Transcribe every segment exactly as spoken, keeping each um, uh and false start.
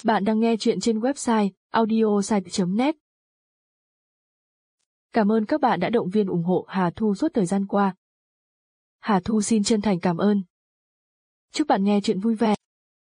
Bạn đang nghe chuyện trên website audiosite chấm net. Cảm ơn các bạn đã động viên ủng hộ Hà Thu suốt thời gian qua. Hà Thu xin chân thành cảm ơn. Chúc bạn nghe chuyện vui vẻ.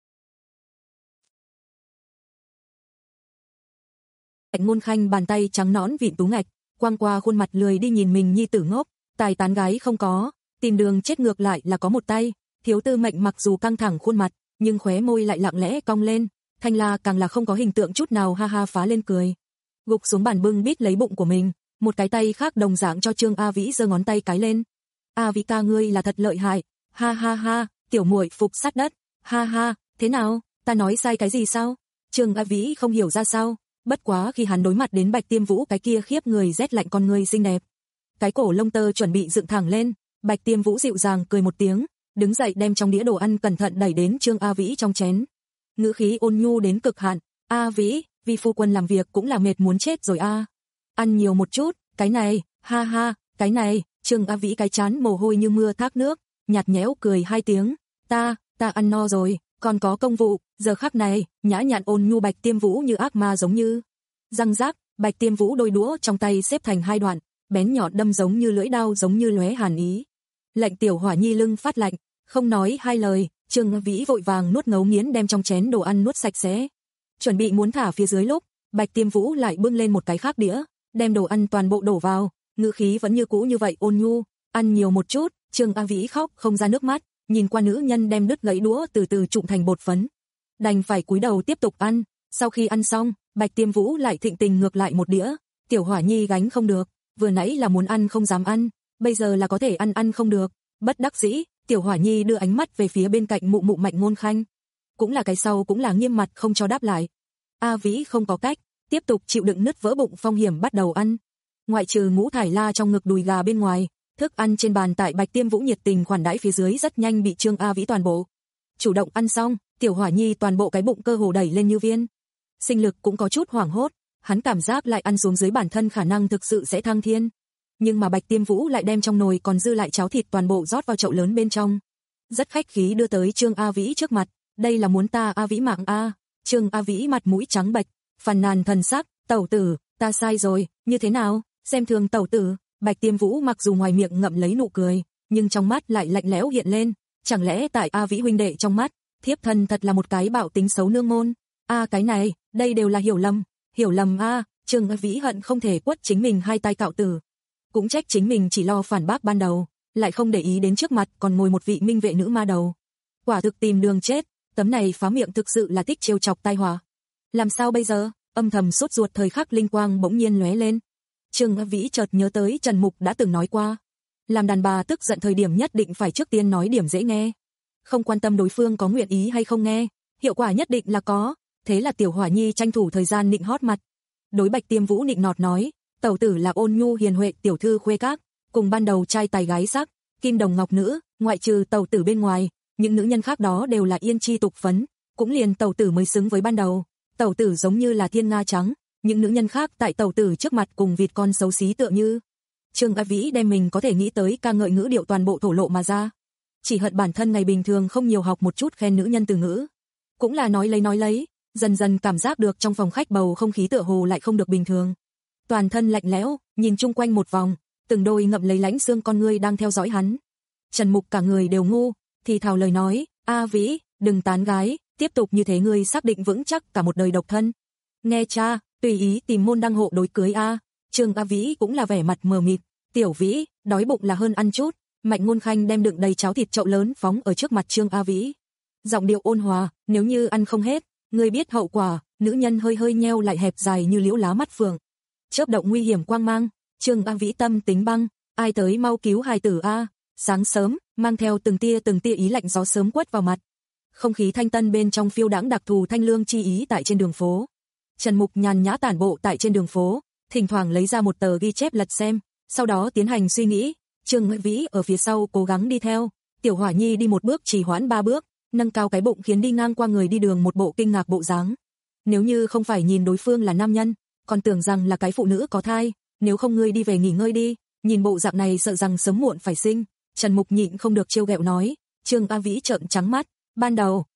Mạnh Ngôn Khanh bàn tay trắng nõn vịn tú ngạch, quăng qua khuôn mặt lười đi nhìn mình nhi tử ngốc, tài tán gái không có, tìm đường chết ngược lại là có một tay. Thiếu Tư Mệnh mặc dù căng thẳng khuôn mặt, nhưng khóe môi lại lặng lẽ cong lên. Thanh La càng là không có hình tượng chút nào, ha ha phá lên cười. Gục xuống bàn bưng bít lấy bụng của mình, một cái tay khác đồng dạng cho Trương A Vĩ giơ ngón tay cái lên. A Vĩ ca ngươi là thật lợi hại, ha ha ha, tiểu muội phục sát đất, ha ha, thế nào, ta nói sai cái gì sao? Trương A Vĩ không hiểu ra sao, bất quá khi hắn đối mặt đến Bạch Tiêm Vũ cái kia khiếp người rét lạnh con người xinh đẹp. Cái cổ lông tơ chuẩn bị dựng thẳng lên, Bạch Tiêm Vũ dịu dàng cười một tiếng, đứng dậy đem trong đĩa đồ ăn cẩn thận đẩy đến Trương A Vĩ trong chén. Ngữ khí ôn nhu đến cực hạn, "A Vĩ, vì phu quân làm việc cũng là mệt muốn chết rồi a. Ăn nhiều một chút, cái này, ha ha, cái này." Trương A Vĩ cái chán mồ hôi như mưa thác nước, nhạt nhẽo cười hai tiếng, "Ta, ta ăn no rồi, còn có công vụ." Giờ khắc này, nhã nhặn ôn nhu Bạch Tiêm Vũ như ác ma giống như. Răng rác, Bạch Tiêm Vũ đôi đũa trong tay xếp thành hai đoạn, bén nhọn đâm giống như lưỡi dao giống như lóe hàn ý. Lệnh Tiểu Hỏa Nhi lưng phát lạnh, không nói hai lời. Trương A Vĩ vội vàng nuốt ngấu nghiến đem trong chén đồ ăn nuốt sạch sẽ. Chuẩn bị muốn thả phía dưới lúc, Bạch Tiêm Vũ lại bưng lên một cái khác đĩa, đem đồ ăn toàn bộ đổ vào, ngữ khí vẫn như cũ như vậy ôn nhu, "Ăn nhiều một chút." Trương A Vĩ khóc không ra nước mắt, nhìn qua nữ nhân đem đứt gãy đũa từ từ trụn thành bột phấn, đành phải cúi đầu tiếp tục ăn. Sau khi ăn xong, Bạch Tiêm Vũ lại thịnh tình ngược lại một đĩa. Tiểu Hỏa Nhi gánh không được, vừa nãy là muốn ăn không dám ăn, bây giờ là có thể ăn ăn không được, bất đắc dĩ. Tiểu Hỏa Nhi đưa ánh mắt về phía bên cạnh mụ mụ Mạnh Ngôn Khanh, cũng là cái sau cũng là nghiêm mặt không cho đáp lại. A Vĩ không có cách, tiếp tục chịu đựng nứt vỡ bụng phong hiểm bắt đầu ăn. Ngoại trừ ngũ thải la trong ngực đùi gà bên ngoài, thức ăn trên bàn tại Bạch Tiêm Vũ nhiệt tình khoản đãi phía dưới rất nhanh bị Trương A Vĩ toàn bộ chủ động ăn xong. Tiểu Hỏa Nhi toàn bộ cái bụng cơ hồ đẩy lên như viên. Sinh lực cũng có chút hoảng hốt, hắn cảm giác lại ăn xuống dưới bản thân khả năng thực sự sẽ thăng thiên. Nhưng mà Bạch Tiêm Vũ lại đem trong nồi còn dư lại cháo thịt toàn bộ rót vào chậu lớn bên trong. Rất khách khí đưa tới Trương A Vĩ trước mặt, "Đây là muốn ta A Vĩ mạng a." Trương A Vĩ mặt mũi trắng bệch, phàn nàn thần sắc, "Tẩu tử, ta sai rồi, như thế nào, xem thường tẩu tử." Bạch Tiêm Vũ mặc dù ngoài miệng ngậm lấy nụ cười, nhưng trong mắt lại lạnh lẽo hiện lên, chẳng lẽ tại A Vĩ huynh đệ trong mắt, thiếp thân thật là một cái bạo tính xấu nương môn? A cái này, đây đều là hiểu lầm, hiểu lầm a. Trương A Vĩ hận không thể quất chính mình hai tay cạo tử. Cũng trách chính mình chỉ lo phản bác ban đầu, lại không để ý đến trước mặt còn ngồi một vị minh vệ nữ ma đầu. Quả thực tìm đường chết, tấm này phá miệng thực sự là thích trêu chọc tai họa. Làm sao bây giờ? Âm thầm sốt ruột thời khắc linh quang bỗng nhiên lóe lên. Trương A Vĩ chợt nhớ tới Trần Mục đã từng nói qua, làm đàn bà tức giận thời điểm nhất định phải trước tiên nói điểm dễ nghe, không quan tâm đối phương có nguyện ý hay không nghe, hiệu quả nhất định là có. Thế là Tiểu Hỏa Nhi tranh thủ thời gian nịnh hót mặt, đối Bạch Tiêm Vũ nịnh nọt nói, "Tẩu tử là ôn nhu hiền huệ tiểu thư khuê các, cùng ban đầu trai tài gái sắc, kim đồng ngọc nữ, ngoại trừ tẩu tử bên ngoài, những nữ nhân khác đó đều là yên chi tục phấn, cũng liền tẩu tử mới xứng với ban đầu. Tẩu tử giống như là thiên nga trắng, những nữ nhân khác tại tẩu tử trước mặt cùng vịt con xấu xí tựa như." Trương A Vĩ đem mình có thể nghĩ tới ca ngợi ngữ điệu toàn bộ thổ lộ mà ra. Chỉ hận bản thân ngày bình thường không nhiều học một chút khen nữ nhân từ ngữ, cũng là nói lấy nói lấy, dần dần cảm giác được trong phòng khách bầu không khí tựa hồ lại không được bình thường. Toàn thân lạnh lẽo, nhìn chung quanh một vòng, từng đôi ngậm lấy lãnh xương con ngươi đang theo dõi hắn. Trần Mục cả người đều ngu, thì thào lời nói, "A Vĩ, đừng tán gái, tiếp tục như thế ngươi xác định vững chắc cả một đời độc thân. Nghe cha, tùy ý tìm môn đăng hộ đối cưới a." Trương A Vĩ cũng là vẻ mặt mờ mịt, "Tiểu Vĩ, đói bụng là hơn ăn chút." Mạnh Ngôn Khanh đem đựng đầy cháo thịt chậu lớn phóng ở trước mặt Trương A Vĩ. Giọng điệu ôn hòa, "Nếu như ăn không hết, ngươi biết hậu quả." Nữ nhân hơi hơi nheo lại hẹp dài như liễu lá mắt phượng, chớp động nguy hiểm quang mang. Trương A Vĩ tâm tính băng, "Ai tới mau cứu hài tử a." Sáng sớm, mang theo từng tia từng tia ý lạnh gió sớm quất vào mặt. Không khí thanh tân bên trong phiêu đãng đặc thù thanh lương chi ý tại trên đường phố. Trần Mục nhàn nhã tản bộ tại trên đường phố, thỉnh thoảng lấy ra một tờ ghi chép lật xem, sau đó tiến hành suy nghĩ. Trương A Vĩ ở phía sau cố gắng đi theo. Tiểu Hỏa Nhi đi một bước trì hoãn ba bước, nâng cao cái bụng khiến đi ngang qua người đi đường một bộ kinh ngạc bộ dáng. Nếu như không phải nhìn đối phương là nam nhân, còn tưởng rằng là cái phụ nữ có thai, "Nếu không ngươi đi về nghỉ ngơi đi, nhìn bộ dạng này sợ rằng sớm muộn phải sinh." Trần Mục nhịn không được trêu ghẹo nói. Trương A Vĩ trợn trắng mắt, ban đầu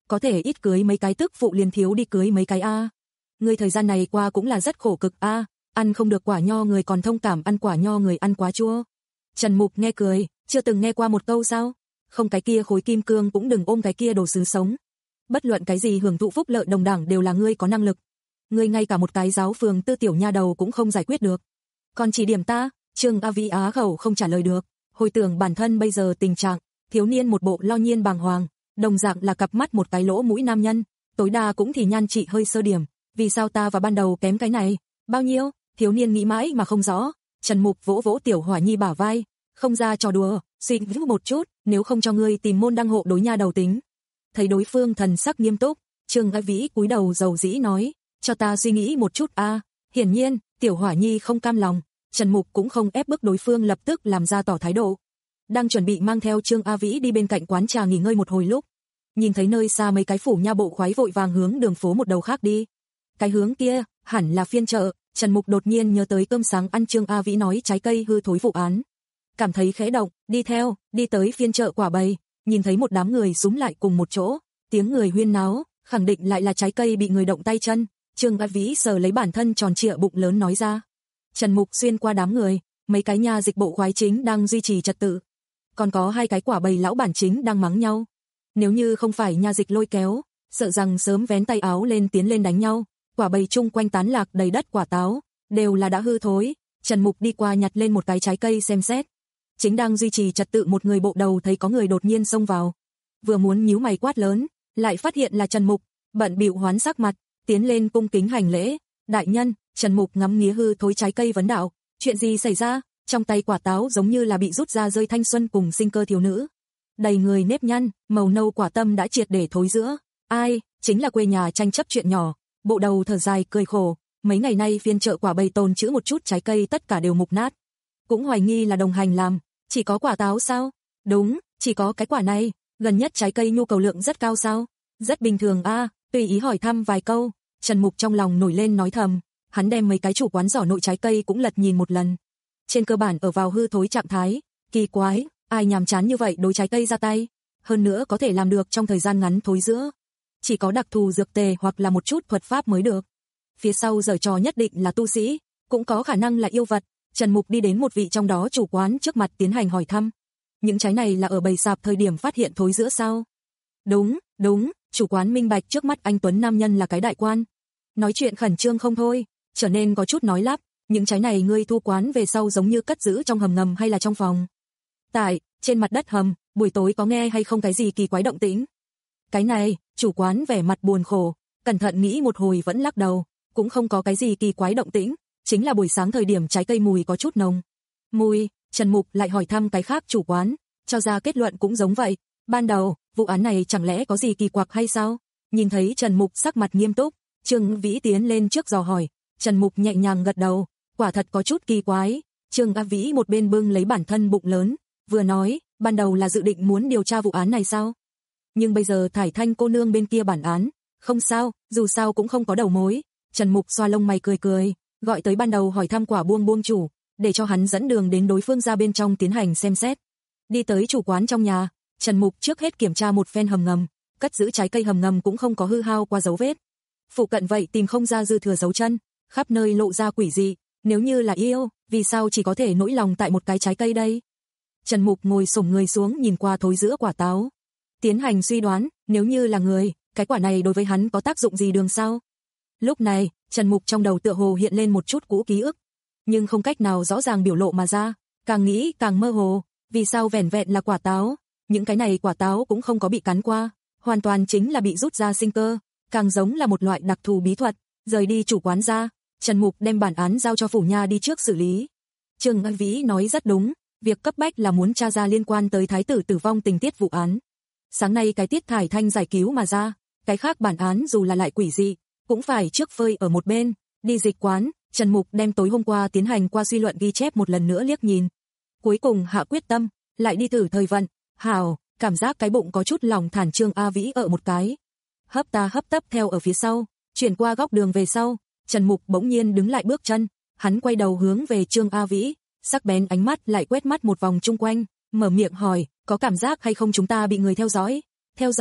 có thể ít cưới mấy cái tức phụ liền thiếu đi cưới mấy cái a. Ngươi thời gian này qua cũng là rất khổ cực a, ăn không được quả nho người còn thông cảm ăn quả nho người ăn quá chua. Trần Mục nghe cười, chưa từng nghe qua một câu sao? Không cái kia khối kim cương cũng đừng ôm cái kia đồ sứ sống. Bất luận cái gì hưởng thụ phúc lợi đồng đẳng đều là ngươi có năng lực. Ngươi ngay cả một cái giáo phường tư tiểu nha đầu cũng không giải quyết được. Còn chỉ điểm ta, Trương A Vĩ á khẩu không trả lời được, hồi tưởng bản thân bây giờ tình trạng, thiếu niên một bộ lo nhiên bàng hoàng, đồng dạng là cặp mắt một cái lỗ mũi nam nhân, tối đa cũng thì nhan trị hơi sơ điểm, vì sao ta và ban đầu kém cái này, bao nhiêu, thiếu niên nghĩ mãi mà không rõ. Trần Mục vỗ vỗ Tiểu Hỏa Nhi bả vai, không ra trò đùa, suy nghĩ một chút, nếu không cho ngươi tìm môn đăng hộ đối nha đầu tính. Thấy đối phương thần sắc nghiêm túc, Trương A Vĩ cúi đầu dầu dĩ nói, cho ta suy nghĩ một chút a. Hiển nhiên, Tiểu Hỏa Nhi không cam lòng, Trần Mục cũng không ép bức đối phương lập tức làm ra tỏ thái độ. Đang chuẩn bị mang theo Trương A Vĩ đi bên cạnh quán trà nghỉ ngơi một hồi lúc, nhìn thấy nơi xa mấy cái phủ nha bộ khoái vội vàng hướng đường phố một đầu khác đi. Cái hướng kia, hẳn là phiên chợ, Trần Mục đột nhiên nhớ tới cơm sáng ăn Trương A Vĩ nói trái cây hư thối vụ án. Cảm thấy khẽ động, đi theo, đi tới phiên chợ quả bày, nhìn thấy một đám người xúm lại cùng một chỗ, tiếng người huyên náo, khẳng định lại là trái cây bị người động tay chân. Trương A Vĩ sờ lấy bản thân tròn trịa bụng lớn nói ra. Trần Mục xuyên qua đám người, mấy cái nhà dịch bộ khoái chính đang duy trì trật tự, còn có hai cái quả bày lão bản chính đang mắng nhau. Nếu như không phải nhà dịch lôi kéo, sợ rằng sớm vén tay áo lên tiến lên đánh nhau. Quả bày chung quanh tán lạc đầy đất quả táo, đều là đã hư thối. Trần Mục đi qua nhặt lên một cái trái cây xem xét. Chính đang duy trì trật tự một người bộ đầu thấy có người đột nhiên xông vào, vừa muốn nhíu mày quát lớn, lại phát hiện là Trần Mục, bận bịu hoán sắc mặt, tiến lên cung kính hành lễ. Đại nhân. Trần Mục ngắm nghía hư thối trái cây vấn đạo, chuyện gì xảy ra? Trong tay quả táo giống như là bị rút ra rơi thanh xuân cùng sinh cơ thiếu nữ, đầy người nếp nhăn, màu nâu quả tâm đã triệt để thối rữa. Ai? Chính là quê nhà tranh chấp chuyện nhỏ. Bộ đầu thở dài cười khổ, mấy ngày nay phiên chợ quả bày tồn trữ một chút trái cây tất cả đều mục nát, cũng hoài nghi là đồng hành làm. Chỉ có quả táo sao? Đúng, chỉ có cái quả này. Gần nhất trái cây nhu cầu lượng rất cao sao? Rất bình thường a. À, tùy ý hỏi thăm vài câu. Trần Mục trong lòng nổi lên nói thầm, hắn đem mấy cái chủ quán giỏ nội trái cây cũng lật nhìn một lần. Trên cơ bản ở vào hư thối trạng thái, kỳ quái, ai nhàm chán như vậy đối trái cây ra tay, hơn nữa có thể làm được trong thời gian ngắn thối rữa. Chỉ có đặc thù dược tề hoặc là một chút thuật pháp mới được. Phía sau giở trò nhất định là tu sĩ, cũng có khả năng là yêu vật. Trần Mục đi đến một vị trong đó chủ quán trước mặt tiến hành hỏi thăm. Những trái này là ở bày sạp thời điểm phát hiện thối rữa sao? Đúng, đúng, chủ quán minh bạch trước mắt anh tuấn nam nhân là cái đại quan. Nói chuyện khẩn trương không thôi, trở nên có chút nói lắp. Những trái này ngươi thu quán về sau giống như cất giữ trong hầm ngầm hay là trong phòng? Tại, trên mặt đất hầm, buổi tối có nghe hay không cái gì kỳ quái động tĩnh? Cái này, chủ quán vẻ mặt buồn khổ, cẩn thận nghĩ một hồi vẫn lắc đầu, cũng không có cái gì kỳ quái động tĩnh, chính là buổi sáng thời điểm trái cây mùi có chút nồng. Mùi, Trần Mục lại hỏi thăm cái khác chủ quán, cho ra kết luận cũng giống vậy. Ban đầu, vụ án này chẳng lẽ có gì kỳ quặc hay sao? Nhìn thấy Trần Mục sắc mặt nghiêm túc, Trương Vĩ tiến lên trước dò hỏi. Trần Mục nhẹ nhàng gật đầu, quả thật có chút kỳ quái. Trương A Vĩ một bên bưng lấy bản thân bụng lớn, vừa nói, ban đầu là dự định muốn điều tra vụ án này sao? Nhưng bây giờ Thải Thanh cô nương bên kia bản án, không sao, dù sao cũng không có đầu mối. Trần Mục xoa lông mày cười cười, gọi tới ban đầu hỏi thăm quả buông buông chủ, để cho hắn dẫn đường đến đối phương ra bên trong tiến hành xem xét. Đi tới chủ quán trong nhà, Trần Mục trước hết kiểm tra một phen hầm ngầm, cất giữ trái cây hầm ngầm cũng không có hư hao qua dấu vết. Phụ cận vậy tìm không ra dư thừa dấu chân, khắp nơi lộ ra quỷ dị, nếu như là yêu, vì sao chỉ có thể nỗi lòng tại một cái trái cây đây? Trần Mục ngồi xổm người xuống nhìn qua thối giữa quả táo, tiến hành suy đoán, nếu như là người, cái quả này đối với hắn có tác dụng gì đường sao? Lúc này, Trần Mục trong đầu tựa hồ hiện lên một chút cũ ký ức, nhưng không cách nào rõ ràng biểu lộ mà ra, càng nghĩ càng mơ hồ, vì sao vẻn vẹn là quả táo, những cái này quả táo cũng không có bị cắn qua, hoàn toàn chính là bị rút ra sinh cơ, càng giống là một loại đặc thù bí thuật. Rời đi chủ quán ra, Trần Mục đem bản án giao cho phủ nha đi trước xử lý. Trương A Vĩ nói rất đúng, việc cấp bách là muốn tra ra liên quan tới thái tử tử vong tình tiết vụ án. Sáng nay cái tiết Thải Thanh giải cứu mà ra, cái khác bản án dù là lại quỷ dị, cũng phải trước phơi ở một bên. Đi dịch quán, Trần Mục đem tối hôm qua tiến hành qua suy luận ghi chép một lần nữa liếc nhìn. Cuối cùng hạ quyết tâm, lại đi thử thời vận. Hảo, cảm giác cái bụng có chút lòng thản. Trương A Vĩ ở một cái, hấp ta hấp tấp theo ở phía sau, chuyển qua góc đường về sau, Trần Mục bỗng nhiên đứng lại bước chân, hắn quay đầu hướng về Trương A Vĩ, sắc bén ánh mắt lại quét mắt một vòng chung quanh, mở miệng hỏi, có cảm giác hay không chúng ta bị người theo dõi? Theo dõi?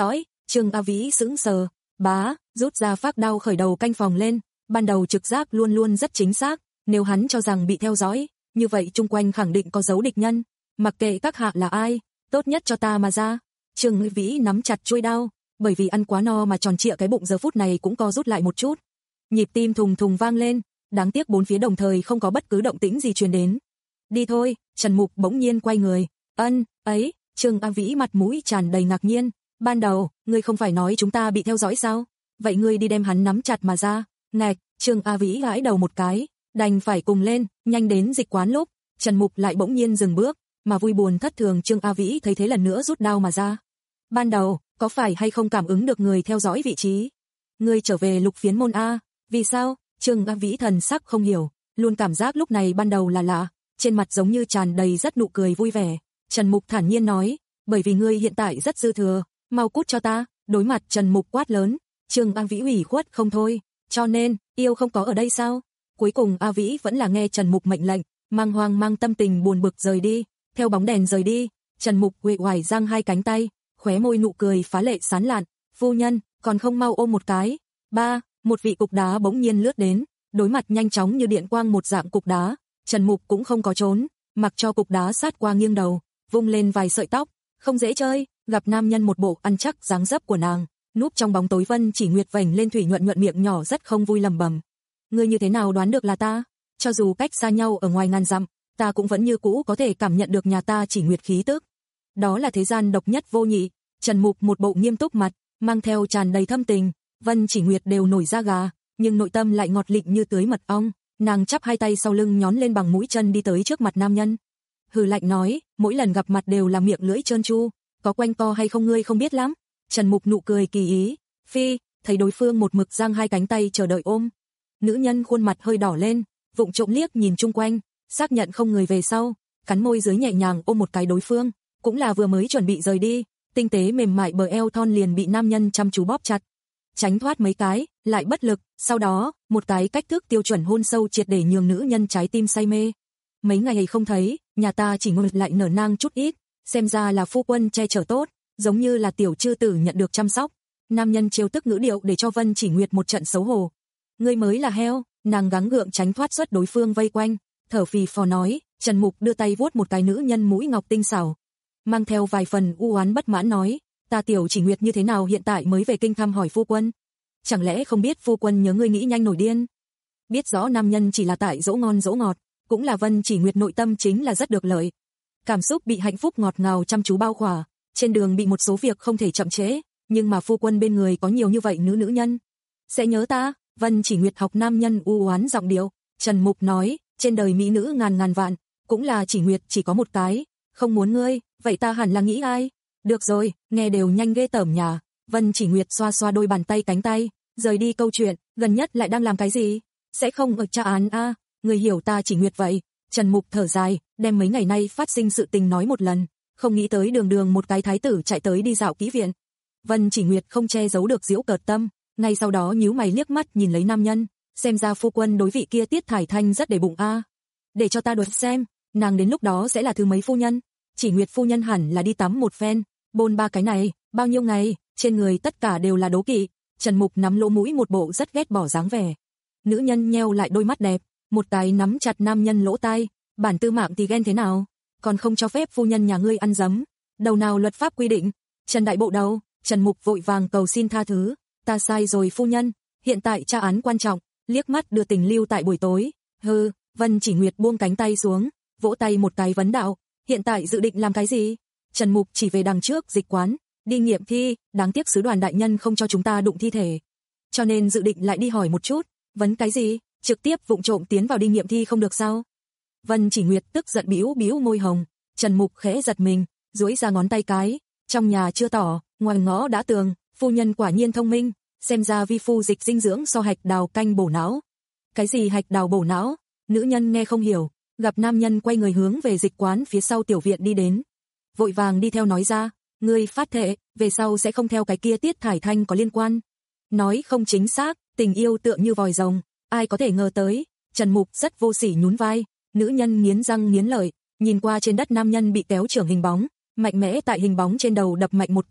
Trương A Vĩ sững sờ, bá, rút ra phác đao khởi đầu canh phòng lên, ban đầu trực giác luôn luôn rất chính xác, nếu hắn cho rằng bị theo dõi, như vậy chung quanh khẳng định có dấu địch nhân, mặc kệ các hạ là ai, tốt nhất cho ta mà ra. Trương A Vĩ nắm chặt chuôi đao, bởi vì ăn quá no mà tròn trịa cái bụng giờ phút này cũng co rút lại một chút. Nhịp tim thùng thùng vang lên, đáng tiếc bốn phía đồng thời không có bất cứ động tĩnh gì truyền đến. Đi thôi, Trần Mục bỗng nhiên quay người, ân, ấy, Trương A Vĩ mặt mũi tràn đầy ngạc nhiên, ban đầu, ngươi không phải nói chúng ta bị theo dõi sao? Vậy ngươi đi đem hắn nắm chặt mà ra. Ngạch, Trương A Vĩ gãi đầu một cái, đành phải cùng lên, nhanh đến dịch quán lúc, Trần Mục lại bỗng nhiên dừng bước, mà vui buồn thất thường Trương A Vĩ thấy thế lần nữa rút đao mà ra. Ban đầu, có phải hay không cảm ứng được người theo dõi vị trí? Ngươi trở về Lục Phiến môn a? Vì sao? Trương A Vĩ thần sắc không hiểu, luôn cảm giác lúc này ban đầu là lạ, trên mặt giống như tràn đầy rất nụ cười vui vẻ. Trần Mục thản nhiên nói, bởi vì ngươi hiện tại rất dư thừa, mau cút cho ta. Đối mặt Trần Mục quát lớn, Trương A Vĩ ủy khuất không thôi, cho nên, yêu không có ở đây sao? Cuối cùng A Vĩ vẫn là nghe Trần Mục mệnh lệnh, mang hoang mang tâm tình buồn bực rời đi, theo bóng đèn rời đi. Trần Mục uể oải giang hai cánh tay, khóe môi nụ cười phá lệ sán lạn, phu nhân, còn không mau ôm một cái. Ba, một vị cục đá bỗng nhiên lướt đến, đối mặt nhanh chóng như điện quang một dạng cục đá, Trần Mục cũng không có trốn, mặc cho cục đá sát qua nghiêng đầu, vung lên vài sợi tóc, không dễ chơi. Gặp nam nhân một bộ ăn chắc dáng dấp của nàng, núp trong bóng tối Vân Chỉ Nguyệt vành lên thủy nhuận nhuận miệng nhỏ rất không vui lẩm bẩm. Ngươi như thế nào đoán được là ta? Cho dù cách xa nhau ở ngoài ngàn dặm, ta cũng vẫn như cũ có thể cảm nhận được nhà ta Chỉ Nguyệt khí tức. Đó là thế gian độc nhất vô nhị. Trần Mục một bộ nghiêm túc mặt, mang theo tràn đầy thâm tình, Vân Chỉ Nguyệt đều nổi da gà, nhưng nội tâm lại ngọt lịm như tưới mật ong. Nàng chắp hai tay sau lưng nhón lên bằng mũi chân đi tới trước mặt nam nhân. Hừ lạnh nói, mỗi lần gặp mặt đều là miệng lưỡi trơn tru, có quanh co hay không ngươi không biết lắm. Trần Mục nụ cười kỳ ý, phi, thấy đối phương một mực giang hai cánh tay chờ đợi ôm. Nữ nhân khuôn mặt hơi đỏ lên, vụng trộm liếc nhìn chung quanh, xác nhận không người về sau, cắn môi dưới nhẹ nhàng ôm một cái đối phương, cũng là vừa mới chuẩn bị rời đi, tinh tế mềm mại bờ eo thon liền bị nam nhân chăm chú bóp chặt. Tránh thoát mấy cái, lại bất lực, sau đó, một cái cách thức tiêu chuẩn hôn sâu triệt để nhường nữ nhân trái tim say mê. Mấy ngày không thấy, nhà ta chỉ ngồi lại nở nang chút ít, xem ra là phu quân che chở tốt, giống như là tiểu chư tử nhận được chăm sóc. Nam nhân trêu tức ngữ điệu để cho Vân Chỉ Nguyệt một trận xấu hổ. Ngươi mới là heo, nàng gắng gượng tránh thoát xuất đối phương vây quanh, thở phì phò nói. Trần Mục đưa tay vuốt một cái nữ nhân mũi ngọc tinh xảo, mang theo vài phần u oán bất mãn nói, ta tiểu Chỉ Nguyệt như thế nào hiện tại mới về kinh thăm hỏi phu quân? Chẳng lẽ không biết phu quân nhớ ngươi nghĩ nhanh nổi điên? Biết rõ nam nhân chỉ là tại dỗ ngon dỗ ngọt, cũng là Vân Chỉ Nguyệt nội tâm chính là rất được lợi. Cảm xúc bị hạnh phúc ngọt ngào chăm chú bao khỏa, trên đường bị một số việc không thể chậm trễ, nhưng mà phu quân bên người có nhiều như vậy nữ nữ nhân. Sẽ nhớ ta, Vân Chỉ Nguyệt học nam nhân u oán giọng điệu, Trần Mục nói, trên đời mỹ nữ ngàn ngàn vạn, cũng là Chỉ Nguyệt chỉ có một cái, không muốn ngươi, vậy ta hẳn là nghĩ ai? Được rồi, nghe đều nhanh ghê tởm nhà. Vân Chỉ Nguyệt xoa xoa đôi bàn tay cánh tay, rời đi câu chuyện, gần nhất lại đang làm cái gì? Sẽ không ở tra án a, à? Người hiểu ta Chỉ Nguyệt vậy. Trần Mục thở dài, đem mấy ngày nay phát sinh sự tình nói một lần, không nghĩ tới đường đường một cái thái tử chạy tới đi dạo kỹ viện. Vân Chỉ Nguyệt không che giấu được giễu cợt tâm, ngay sau đó nhíu mày liếc mắt nhìn lấy nam nhân, xem ra phu quân đối vị kia Tiết Thải Thanh rất để bụng a. À. Để cho ta đoán xem, nàng đến lúc đó sẽ là thứ mấy phu nhân? Chỉ Nguyệt phu nhân hẳn là đi tắm một phen, bôn ba cái này, bao nhiêu ngày, trên người tất cả đều là đố kỵ. Trần Mục nắm lỗ mũi một bộ rất ghét bỏ dáng vẻ. Nữ nhân nheo lại đôi mắt đẹp, một tay nắm chặt nam nhân lỗ tai, bản tư mạng thì ghen thế nào, còn không cho phép phu nhân nhà ngươi ăn dấm, đầu nào luật pháp quy định? Trần đại bộ đầu. Trần Mục vội vàng cầu xin tha thứ, ta sai rồi phu nhân, hiện tại tra án quan trọng, liếc mắt đưa tình lưu tại buổi tối. Hừ. Vân Chỉ Nguyệt buông cánh tay xuống, vỗ tay một cái vấn đạo, hiện tại dự định làm cái gì? Trần Mục chỉ về đằng trước dịch quán, đi nghiệm thi, đáng tiếc sứ đoàn đại nhân không cho chúng ta đụng thi thể, cho nên dự định lại đi hỏi một chút. Vấn cái gì? Trực tiếp vụng trộm tiến vào đi nghiệm thi không được sao? Vân Chỉ Nguyệt tức giận bĩu bĩu môi hồng. Trần Mục khẽ giật mình, duỗi ra ngón tay cái, trong nhà chưa tỏ, ngoài ngõ đã tường, phu nhân quả nhiên thông minh, xem ra vi phu dịch dinh dưỡng so hạch đào canh bổ não. Cái gì hạch đào bổ não? Nữ nhân nghe không hiểu, gặp nam nhân quay người hướng về dịch quán phía sau tiểu viện đi đến, vội vàng đi theo nói ra, ngươi phát thệ, về sau sẽ không theo cái kia Tiết Thải Thanh có liên quan. Nói không chính xác, tình yêu tựa như vòi rồng, ai có thể ngờ tới. Trần Mục rất vô sỉ nhún vai, nữ nhân nghiến răng nghiến lợi, nhìn qua trên đất nam nhân bị kéo trưởng hình bóng, mạnh mẽ tại hình bóng trên đầu đập mạnh một cước,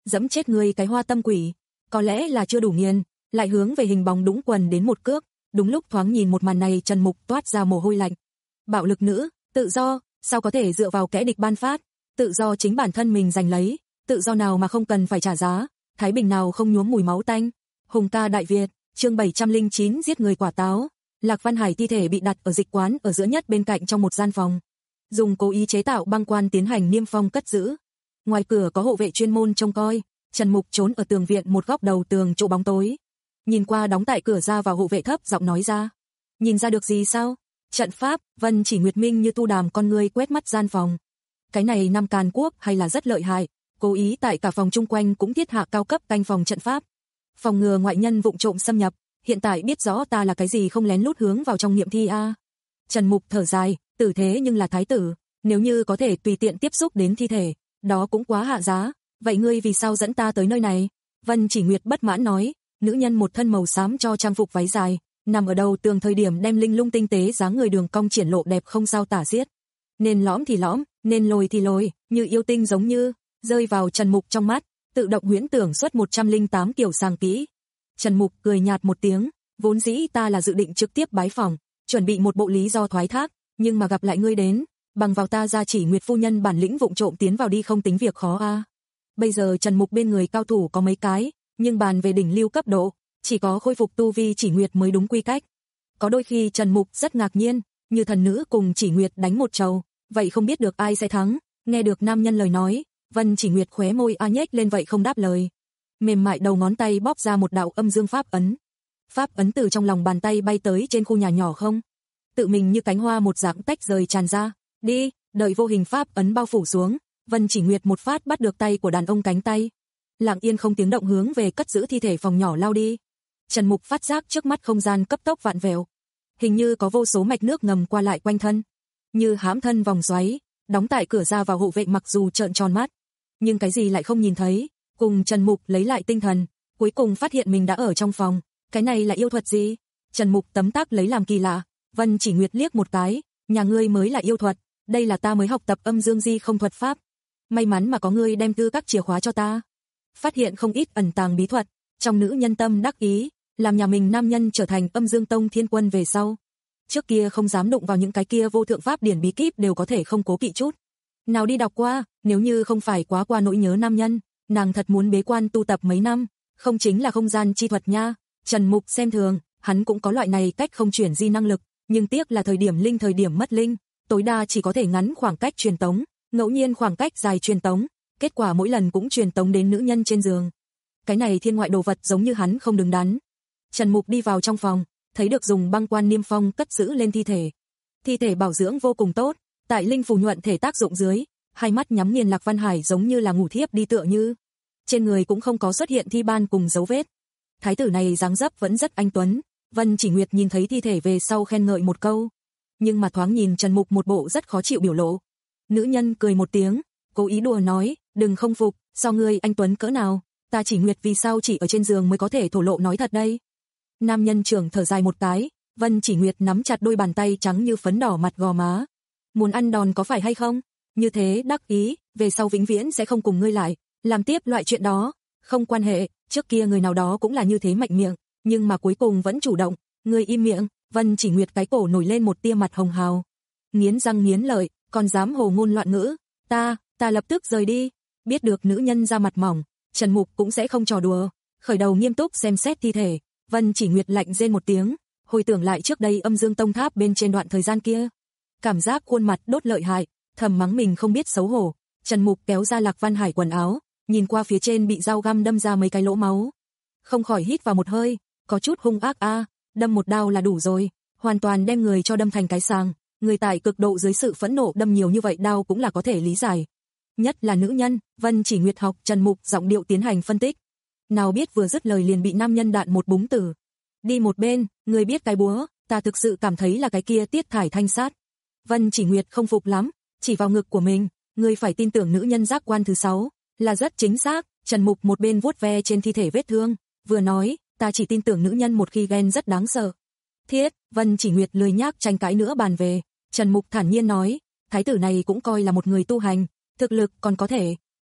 dẫm chết ngươi cái hoa tâm quỷ. Có lẽ là chưa đủ nghiền, lại hướng về hình bóng đũng quần đến một cước. Đúng lúc thoáng nhìn một màn này, Trần Mục toát ra mồ hôi lạnh. Bạo lực nữ, tự do, sao có thể dựa vào kẻ địch ban phát? Tự do chính bản thân mình giành lấy, tự do nào mà không cần phải trả giá, thái bình nào không nhuốm mùi máu tanh. Hùng ca Đại Việt, chương bảy trăm lẻ chín giết người quả táo. Lạc Văn Hải thi thể bị đặt ở dịch quán ở giữa nhất bên cạnh trong một gian phòng. Dùng cố ý chế tạo băng quan tiến hành niêm phong cất giữ. Ngoài cửa có hộ vệ chuyên môn trông coi, Trần Mục trốn ở tường viện một góc đầu tường chỗ bóng tối. Nhìn qua đóng tại cửa ra vào, hộ vệ thấp giọng nói ra. Nhìn ra được gì sao? Trận pháp. Vân Chỉ Nguyệt Minh như tu đàm con ngươi quét mắt gian phòng. Cái này Nam Càn Quốc hay là rất lợi hại, cố ý tại cả phòng chung quanh cũng thiết hạ cao cấp canh phòng trận pháp, phòng ngừa ngoại nhân vụng trộm xâm nhập. Hiện tại biết rõ ta là cái gì không lén lút hướng vào trong nghiệm thi a. À. Trần Mục thở dài, tử thế nhưng là thái tử, nếu như có thể tùy tiện tiếp xúc đến thi thể, đó cũng quá hạ giá. Vậy ngươi vì sao dẫn ta tới nơi này? Vân Chỉ Nguyệt bất mãn nói, nữ nhân một thân màu xám cho trang phục váy dài, nằm ở đầu tường thời điểm đem linh lung tinh tế dáng người đường cong triển lộ đẹp không sao tả xiết. Nên lõm thì lõm, nên lồi thì lồi, như yêu tinh giống như, rơi vào Trần Mục trong mắt, tự động huyễn tưởng xuất một trăm lẻ tám kiểu sàng kỹ. Trần Mục cười nhạt một tiếng, vốn dĩ ta là dự định trực tiếp bái phỏng, chuẩn bị một bộ lý do thoái thác, nhưng mà gặp lại ngươi đến, bằng vào ta gia chỉ Nguyệt phu nhân bản lĩnh vụng trộm tiến vào đi không tính việc khó a. À. Bây giờ Trần Mục bên người cao thủ có mấy cái, nhưng bàn về đỉnh lưu cấp độ, chỉ có khôi phục tu vi Chỉ Nguyệt mới đúng quy cách. Có đôi khi Trần Mục rất ngạc nhiên, như thần nữ cùng Chỉ Nguyệt đánh một trầu, vậy không biết được ai sẽ thắng. Nghe được nam nhân lời nói, Vân Chỉ Nguyệt khóe môi a nhếch lên vậy không đáp lời. Mềm mại đầu ngón tay bóp ra một đạo âm dương pháp ấn. Pháp ấn từ trong lòng bàn tay bay tới trên khu nhà nhỏ không. Tự mình như cánh hoa một dạng tách rời tràn ra. Đi, đợi vô hình pháp ấn bao phủ xuống, Vân Chỉ Nguyệt một phát bắt được tay của đàn ông cánh tay. Lặng yên không tiếng động hướng về cất giữ thi thể phòng nhỏ lao đi. Trần Mục phát giác trước mắt không gian cấp tốc vạn vẹo. Hình như có vô số mạch nước ngầm qua lại quanh thân. Như hãm thân vòng xoáy, đóng tại cửa ra vào hộ vệ mặc dù trợn tròn mắt, nhưng cái gì lại không nhìn thấy. Cùng Trần Mục lấy lại tinh thần, cuối cùng phát hiện mình đã ở trong phòng. Cái này là yêu thuật gì? Trần Mục tấm tắc lấy làm kỳ lạ. Vân Chỉ Nguyệt liếc một cái, nhà ngươi mới là yêu thuật, đây là ta mới học tập âm dương di không thuật pháp. May mắn mà có ngươi đem tư các chìa khóa cho ta. Phát hiện không ít ẩn tàng bí thuật, trong nữ nhân tâm đắc ý, làm nhà mình nam nhân trở thành âm dương tông thiên quân về sau. Trước kia không dám đụng vào những cái kia vô thượng pháp điển bí kíp đều có thể không cố kỵ chút. Nào đi đọc qua, nếu như không phải quá qua nỗi nhớ nam nhân, nàng thật muốn bế quan tu tập mấy năm, không chính là không gian chi thuật nha. Trần Mục xem thường, hắn cũng có loại này cách không chuyển di năng lực, nhưng tiếc là thời điểm linh thời điểm mất linh, tối đa chỉ có thể ngắn khoảng cách truyền tống, ngẫu nhiên khoảng cách dài truyền tống, kết quả mỗi lần cũng truyền tống đến nữ nhân trên giường. Cái này thiên ngoại đồ vật giống như hắn không đứng đắn. Trần Mục đi vào trong phòng, thấy được dùng băng quan niêm phong cất giữ lên thi thể. Thi thể bảo dưỡng vô cùng tốt, tại linh phù nhuận thể tác dụng dưới, hai mắt nhắm nghiền Lạc Văn Hải giống như là ngủ thiếp đi tựa như. Trên người cũng không có xuất hiện thi ban cùng dấu vết. Thái tử này dáng dấp vẫn rất anh tuấn, Vân Chỉ Nguyệt nhìn thấy thi thể về sau khen ngợi một câu, nhưng mà thoáng nhìn Trần Mục một bộ rất khó chịu biểu lộ. Nữ nhân cười một tiếng, cố ý đùa nói, đừng không phục, so ngươi anh tuấn cỡ nào, ta Chỉ Nguyệt vì sao chỉ ở trên giường mới có thể thổ lộ nói thật đây. Nam nhân trưởng thở dài một cái, Vân Chỉ Nguyệt nắm chặt đôi bàn tay trắng như phấn đỏ mặt gò má. Muốn ăn đòn có phải hay không? Như thế đắc ý, về sau vĩnh viễn sẽ không cùng ngươi lại làm tiếp loại chuyện đó. Không quan hệ, trước kia người nào đó cũng là như thế mạnh miệng, nhưng mà cuối cùng vẫn chủ động. Ngươi im miệng. Vân Chỉ Nguyệt cái cổ nổi lên một tia mặt hồng hào, nghiến răng nghiến lợi, còn dám hồ ngôn loạn ngữ. Ta, ta lập tức rời đi. Biết được nữ nhân ra mặt mỏng, Trần Mục cũng sẽ không trò đùa, khởi đầu nghiêm túc xem xét thi thể. Vân Chỉ Nguyệt lạnh rên một tiếng, hồi tưởng lại trước đây âm dương tông tháp bên trên đoạn thời gian kia, cảm giác khuôn mặt đốt lợi hại, thầm mắng mình không biết xấu hổ. Trần Mục kéo ra Lạc Văn Hải quần áo, nhìn qua phía trên bị dao găm đâm ra mấy cái lỗ máu, không khỏi hít vào một hơi, có chút hung ác a, à, đâm một đao là đủ rồi, hoàn toàn đem người cho đâm thành cái sàng, người tại cực độ dưới sự phẫn nộ đâm nhiều như vậy đao cũng là có thể lý giải. Nhất là nữ nhân. Vân Chỉ Nguyệt học Trần Mục giọng điệu tiến hành phân tích. Nào biết vừa dứt lời liền bị nam nhân đạn một búng tử. Đi một bên, người biết cái búa, ta thực sự cảm thấy là cái kia Tiết Thải Thanh sát. Vân Chỉ Nguyệt không phục lắm, chỉ vào ngực của mình, người phải tin tưởng nữ nhân giác quan thứ sáu, là rất chính xác. Trần Mục một bên vuốt ve trên thi thể vết thương, vừa nói, ta chỉ tin tưởng nữ nhân một khi ghen rất đáng sợ. Thiết. Vân Chỉ Nguyệt lười nhác tranh cãi nữa bàn về. Trần Mục thản nhiên nói, thái tử này cũng coi là một người tu hành, thực lực còn có thể,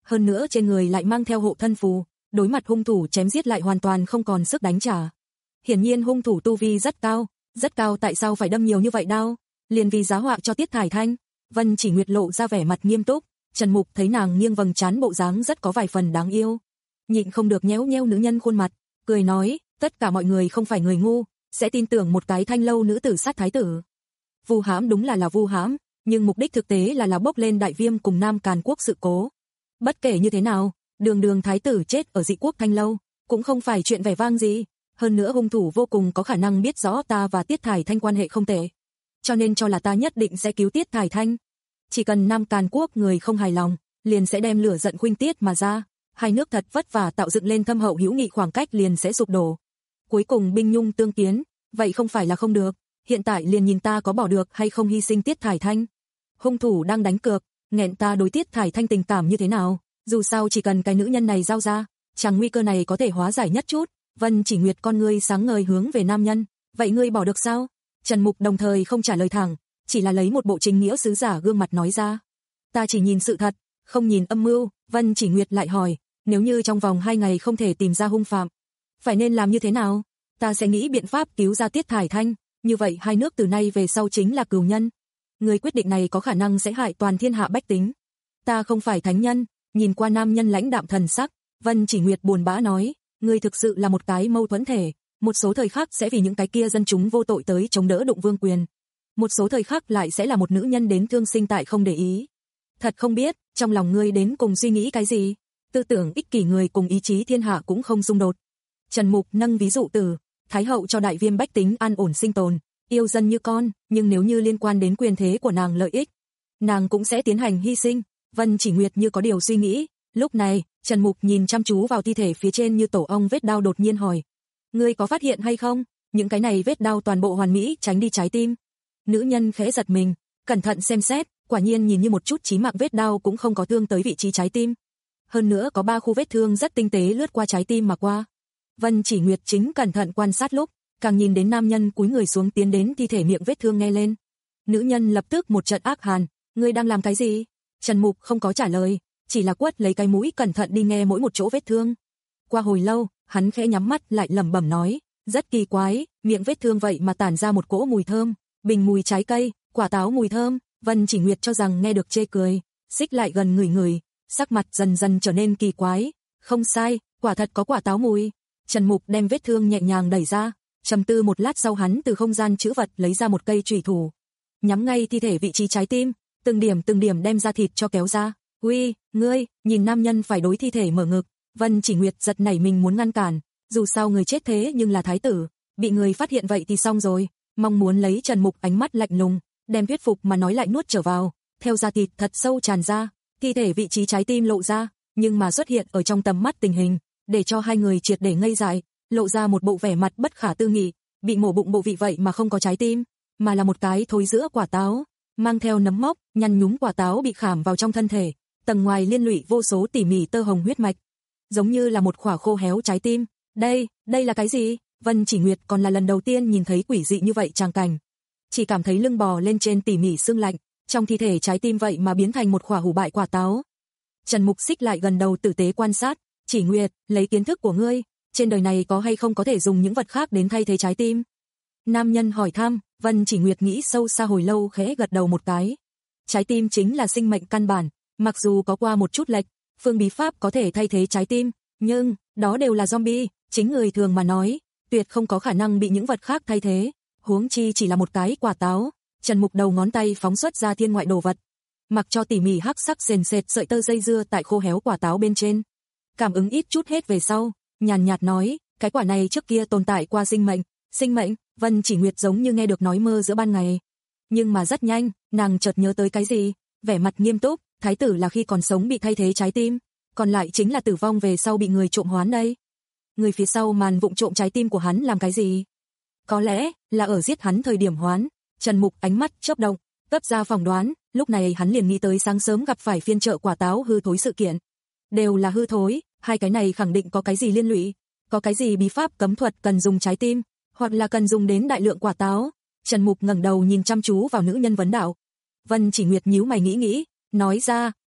hơn nữa trên người lại mang theo hộ thân phù, đối mặt hung thủ chém giết lại hoàn toàn không còn sức đánh trả. Hiển nhiên hung thủ tu vi rất cao, rất cao, tại sao phải đâm nhiều như vậy đau? Liền vì giá họa cho Tiết Thải Thanh. Vân Chỉ Nguyệt lộ ra vẻ mặt nghiêm túc, Trần Mục thấy nàng nghiêng vầng trán, bộ dáng rất có vài phần đáng yêu, nhịn không được nhéo nhéo nữ nhân khuôn mặt, cười nói, tất cả mọi người không phải người ngu, sẽ tin tưởng một cái Thanh lâu nữ tử sát thái tử. Vu hãm đúng là là vu hãm, nhưng mục đích thực tế là là bốc lên Đại Viêm cùng Nam Càn Quốc sự cố. Bất kể như thế nào, đường đường thái tử chết ở dị quốc Thanh lâu, cũng không phải chuyện vẻ vang gì, hơn nữa hung thủ vô cùng có khả năng biết rõ ta và Tiết Thải Thanh quan hệ không tệ, cho nên cho là ta nhất định sẽ cứu Tiết Thải Thanh. Chỉ cần Nam Càn Quốc người không hài lòng, liền sẽ đem lửa giận khuynh tiết mà ra, hai nước thật vất vả tạo dựng lên thâm hậu hữu nghị, khoảng cách liền sẽ sụp đổ. Cuối cùng binh nhung tương kiến, vậy không phải là không được, hiện tại liền nhìn ta có bỏ được hay không hy sinh Tiết Thải Thanh. Hung thủ đang đánh cược, nghẹn ta đối Tiết Thải Thanh tình cảm như thế nào, dù sao chỉ cần cái nữ nhân này giao ra, chẳng nguy cơ này có thể hóa giải nhất chút. Vân Chỉ Nguyệt con ngươi sáng ngời hướng về nam nhân, vậy ngươi bỏ được sao? Trần Mục đồng thời không trả lời thẳng, chỉ là lấy một bộ chính nghĩa sứ giả gương mặt nói ra. Ta chỉ nhìn sự thật, không nhìn âm mưu. Vân Chỉ Nguyệt lại hỏi, nếu như trong vòng hai ngày không thể tìm ra hung phạm, phải nên làm như thế nào? Ta sẽ nghĩ biện pháp cứu ra Tiết Thải Thanh, như vậy hai nước từ nay về sau chính là cừu nhân. Người quyết định này có khả năng sẽ hại toàn thiên hạ bách tính. Ta không phải thánh nhân. Nhìn qua nam nhân lãnh đạm thần sắc, Vân Chỉ Nguyệt buồn bã nói, ngươi thực sự là một cái mâu thuẫn thể, một số thời khắc sẽ vì những cái kia dân chúng vô tội tới chống đỡ đụng vương quyền, một số thời khắc lại sẽ là một nữ nhân đến thương sinh tại không để ý. Thật không biết, trong lòng ngươi đến cùng suy nghĩ cái gì? Tư tưởng ích kỷ người cùng ý chí thiên hạ cũng không xung đột. Trần Mục nâng ví dụ từ Thái hậu cho Đại Viêm bách tính an ổn sinh tồn, yêu dân như con, nhưng nếu như liên quan đến quyền thế của nàng lợi ích, nàng cũng sẽ tiến hành hy sinh. Vân Chỉ Nguyệt như có điều suy nghĩ, lúc này, Trần Mục nhìn chăm chú vào thi thể phía trên như tổ ong vết đao, đột nhiên hỏi, ngươi có phát hiện hay không, những cái này vết đao toàn bộ hoàn mỹ tránh đi trái tim. Nữ nhân khẽ giật mình, cẩn thận xem xét, quả nhiên nhìn như một chút chí mạng vết đao cũng không có thương tới vị trí trái tim. Hơn nữa có ba khu vết thương rất tinh tế lướt qua trái tim mà qua. Vân Chỉ Nguyệt chính cẩn thận quan sát lúc, càng nhìn đến nam nhân cúi người xuống tiến đến thi thể, miệng vết thương nghe lên. Nữ nhân lập tức một trận ác hàn, ngươi đang làm cái gì? Trần Mục không có trả lời, chỉ là quất lấy cái mũi cẩn thận đi nghe mỗi một chỗ vết thương. Qua hồi lâu, hắn khẽ nhắm mắt lại lẩm bẩm nói, rất kỳ quái, miệng vết thương vậy mà tản ra một cỗ mùi thơm, bình mùi trái cây, quả táo mùi thơm. Vân Chỉ Nguyệt cho rằng nghe được chê cười, xích lại gần ngửi ngửi, sắc mặt dần dần trở nên kỳ quái. Không sai, quả thật có quả táo mùi. Trần Mục đem vết thương nhẹ nhàng đẩy ra, trầm tư một lát sau hắn từ không gian trữ vật lấy ra một cây chủy thủ, nhắm ngay thi thể vị trí trái tim, từng điểm từng điểm đem ra thịt cho kéo ra. Uy, ngươi, nhìn nam nhân phải đối thi thể mở ngực, Vân Chỉ Nguyệt giật nảy mình muốn ngăn cản, dù sao người chết thế nhưng là thái tử, bị người phát hiện vậy thì xong rồi, mong muốn lấy Trần Mục ánh mắt lạnh lùng, đem thuyết phục mà nói lại nuốt trở vào, theo da thịt thật sâu tràn ra, thi thể vị trí trái tim lộ ra, nhưng mà xuất hiện ở trong tầm mắt tình hình, để cho hai người triệt để ngây dại, lộ ra một bộ vẻ mặt bất khả tư nghị, bị mổ bụng bộ vị vậy mà không có trái tim, mà là một cái thối giữa quả táo, mang theo nấm mốc, nhăn nhúm quả táo bị khảm vào trong thân thể, tầng ngoài liên lụy vô số tỉ mỉ tơ hồng huyết mạch, giống như là một khỏa khô héo trái tim. Đây, đây là cái gì? Vân Chỉ Nguyệt còn là lần đầu tiên nhìn thấy quỷ dị như vậy tràng cảnh, chỉ cảm thấy lưng bò lên trên tỉ mỉ xương lạnh, trong thi thể trái tim vậy mà biến thành một khỏa hủ bại quả táo. Trần Mục xích lại gần đầu tử tế quan sát, Chỉ Nguyệt, lấy kiến thức của ngươi, trên đời này có hay không có thể dùng những vật khác đến thay thế trái tim? Nam nhân hỏi thăm. Vân Chỉ Nguyệt nghĩ sâu xa hồi lâu khẽ gật đầu một cái. Trái tim chính là sinh mệnh căn bản, mặc dù có qua một chút lệch, phương bí pháp có thể thay thế trái tim, nhưng đó đều là zombie, chính người thường mà nói, tuyệt không có khả năng bị những vật khác thay thế, huống chi chỉ là một cái quả táo. Trần Mục đầu ngón tay phóng xuất ra thiên ngoại đồ vật, mặc cho tỉ mỉ hắc sắc sền sệt sợi tơ dây dưa tại khô héo quả táo bên trên. Cảm ứng ít chút hết về sau, nhàn nhạt nói, cái quả này trước kia tồn tại qua sinh mệnh. Sinh mệnh? Vân Chỉ Nguyệt giống như nghe được nói mơ giữa ban ngày. Nhưng mà rất nhanh, nàng chợt nhớ tới cái gì, vẻ mặt nghiêm túc, thái tử là khi còn sống bị thay thế trái tim, còn lại chính là tử vong về sau bị người trộm hoán đây. Người phía sau màn vụng trộm trái tim của hắn làm cái gì? Có lẽ là ở giết hắn thời điểm hoán. Trần Mục ánh mắt chớp động, cấp ra phỏng đoán, lúc này hắn liền nghĩ tới sáng sớm gặp phải phiên chợ quả táo hư thối sự kiện. Đều là hư thối, hai cái này khẳng định có cái gì liên lụy, có cái gì bí pháp cấm thuật cần dùng trái tim, hoặc là cần dùng đến đại lượng quả táo. Trần Mục ngẩng đầu nhìn chăm chú vào nữ nhân vấn đạo. Vân Chỉ Nguyệt nhíu mày nghĩ nghĩ, nói ra,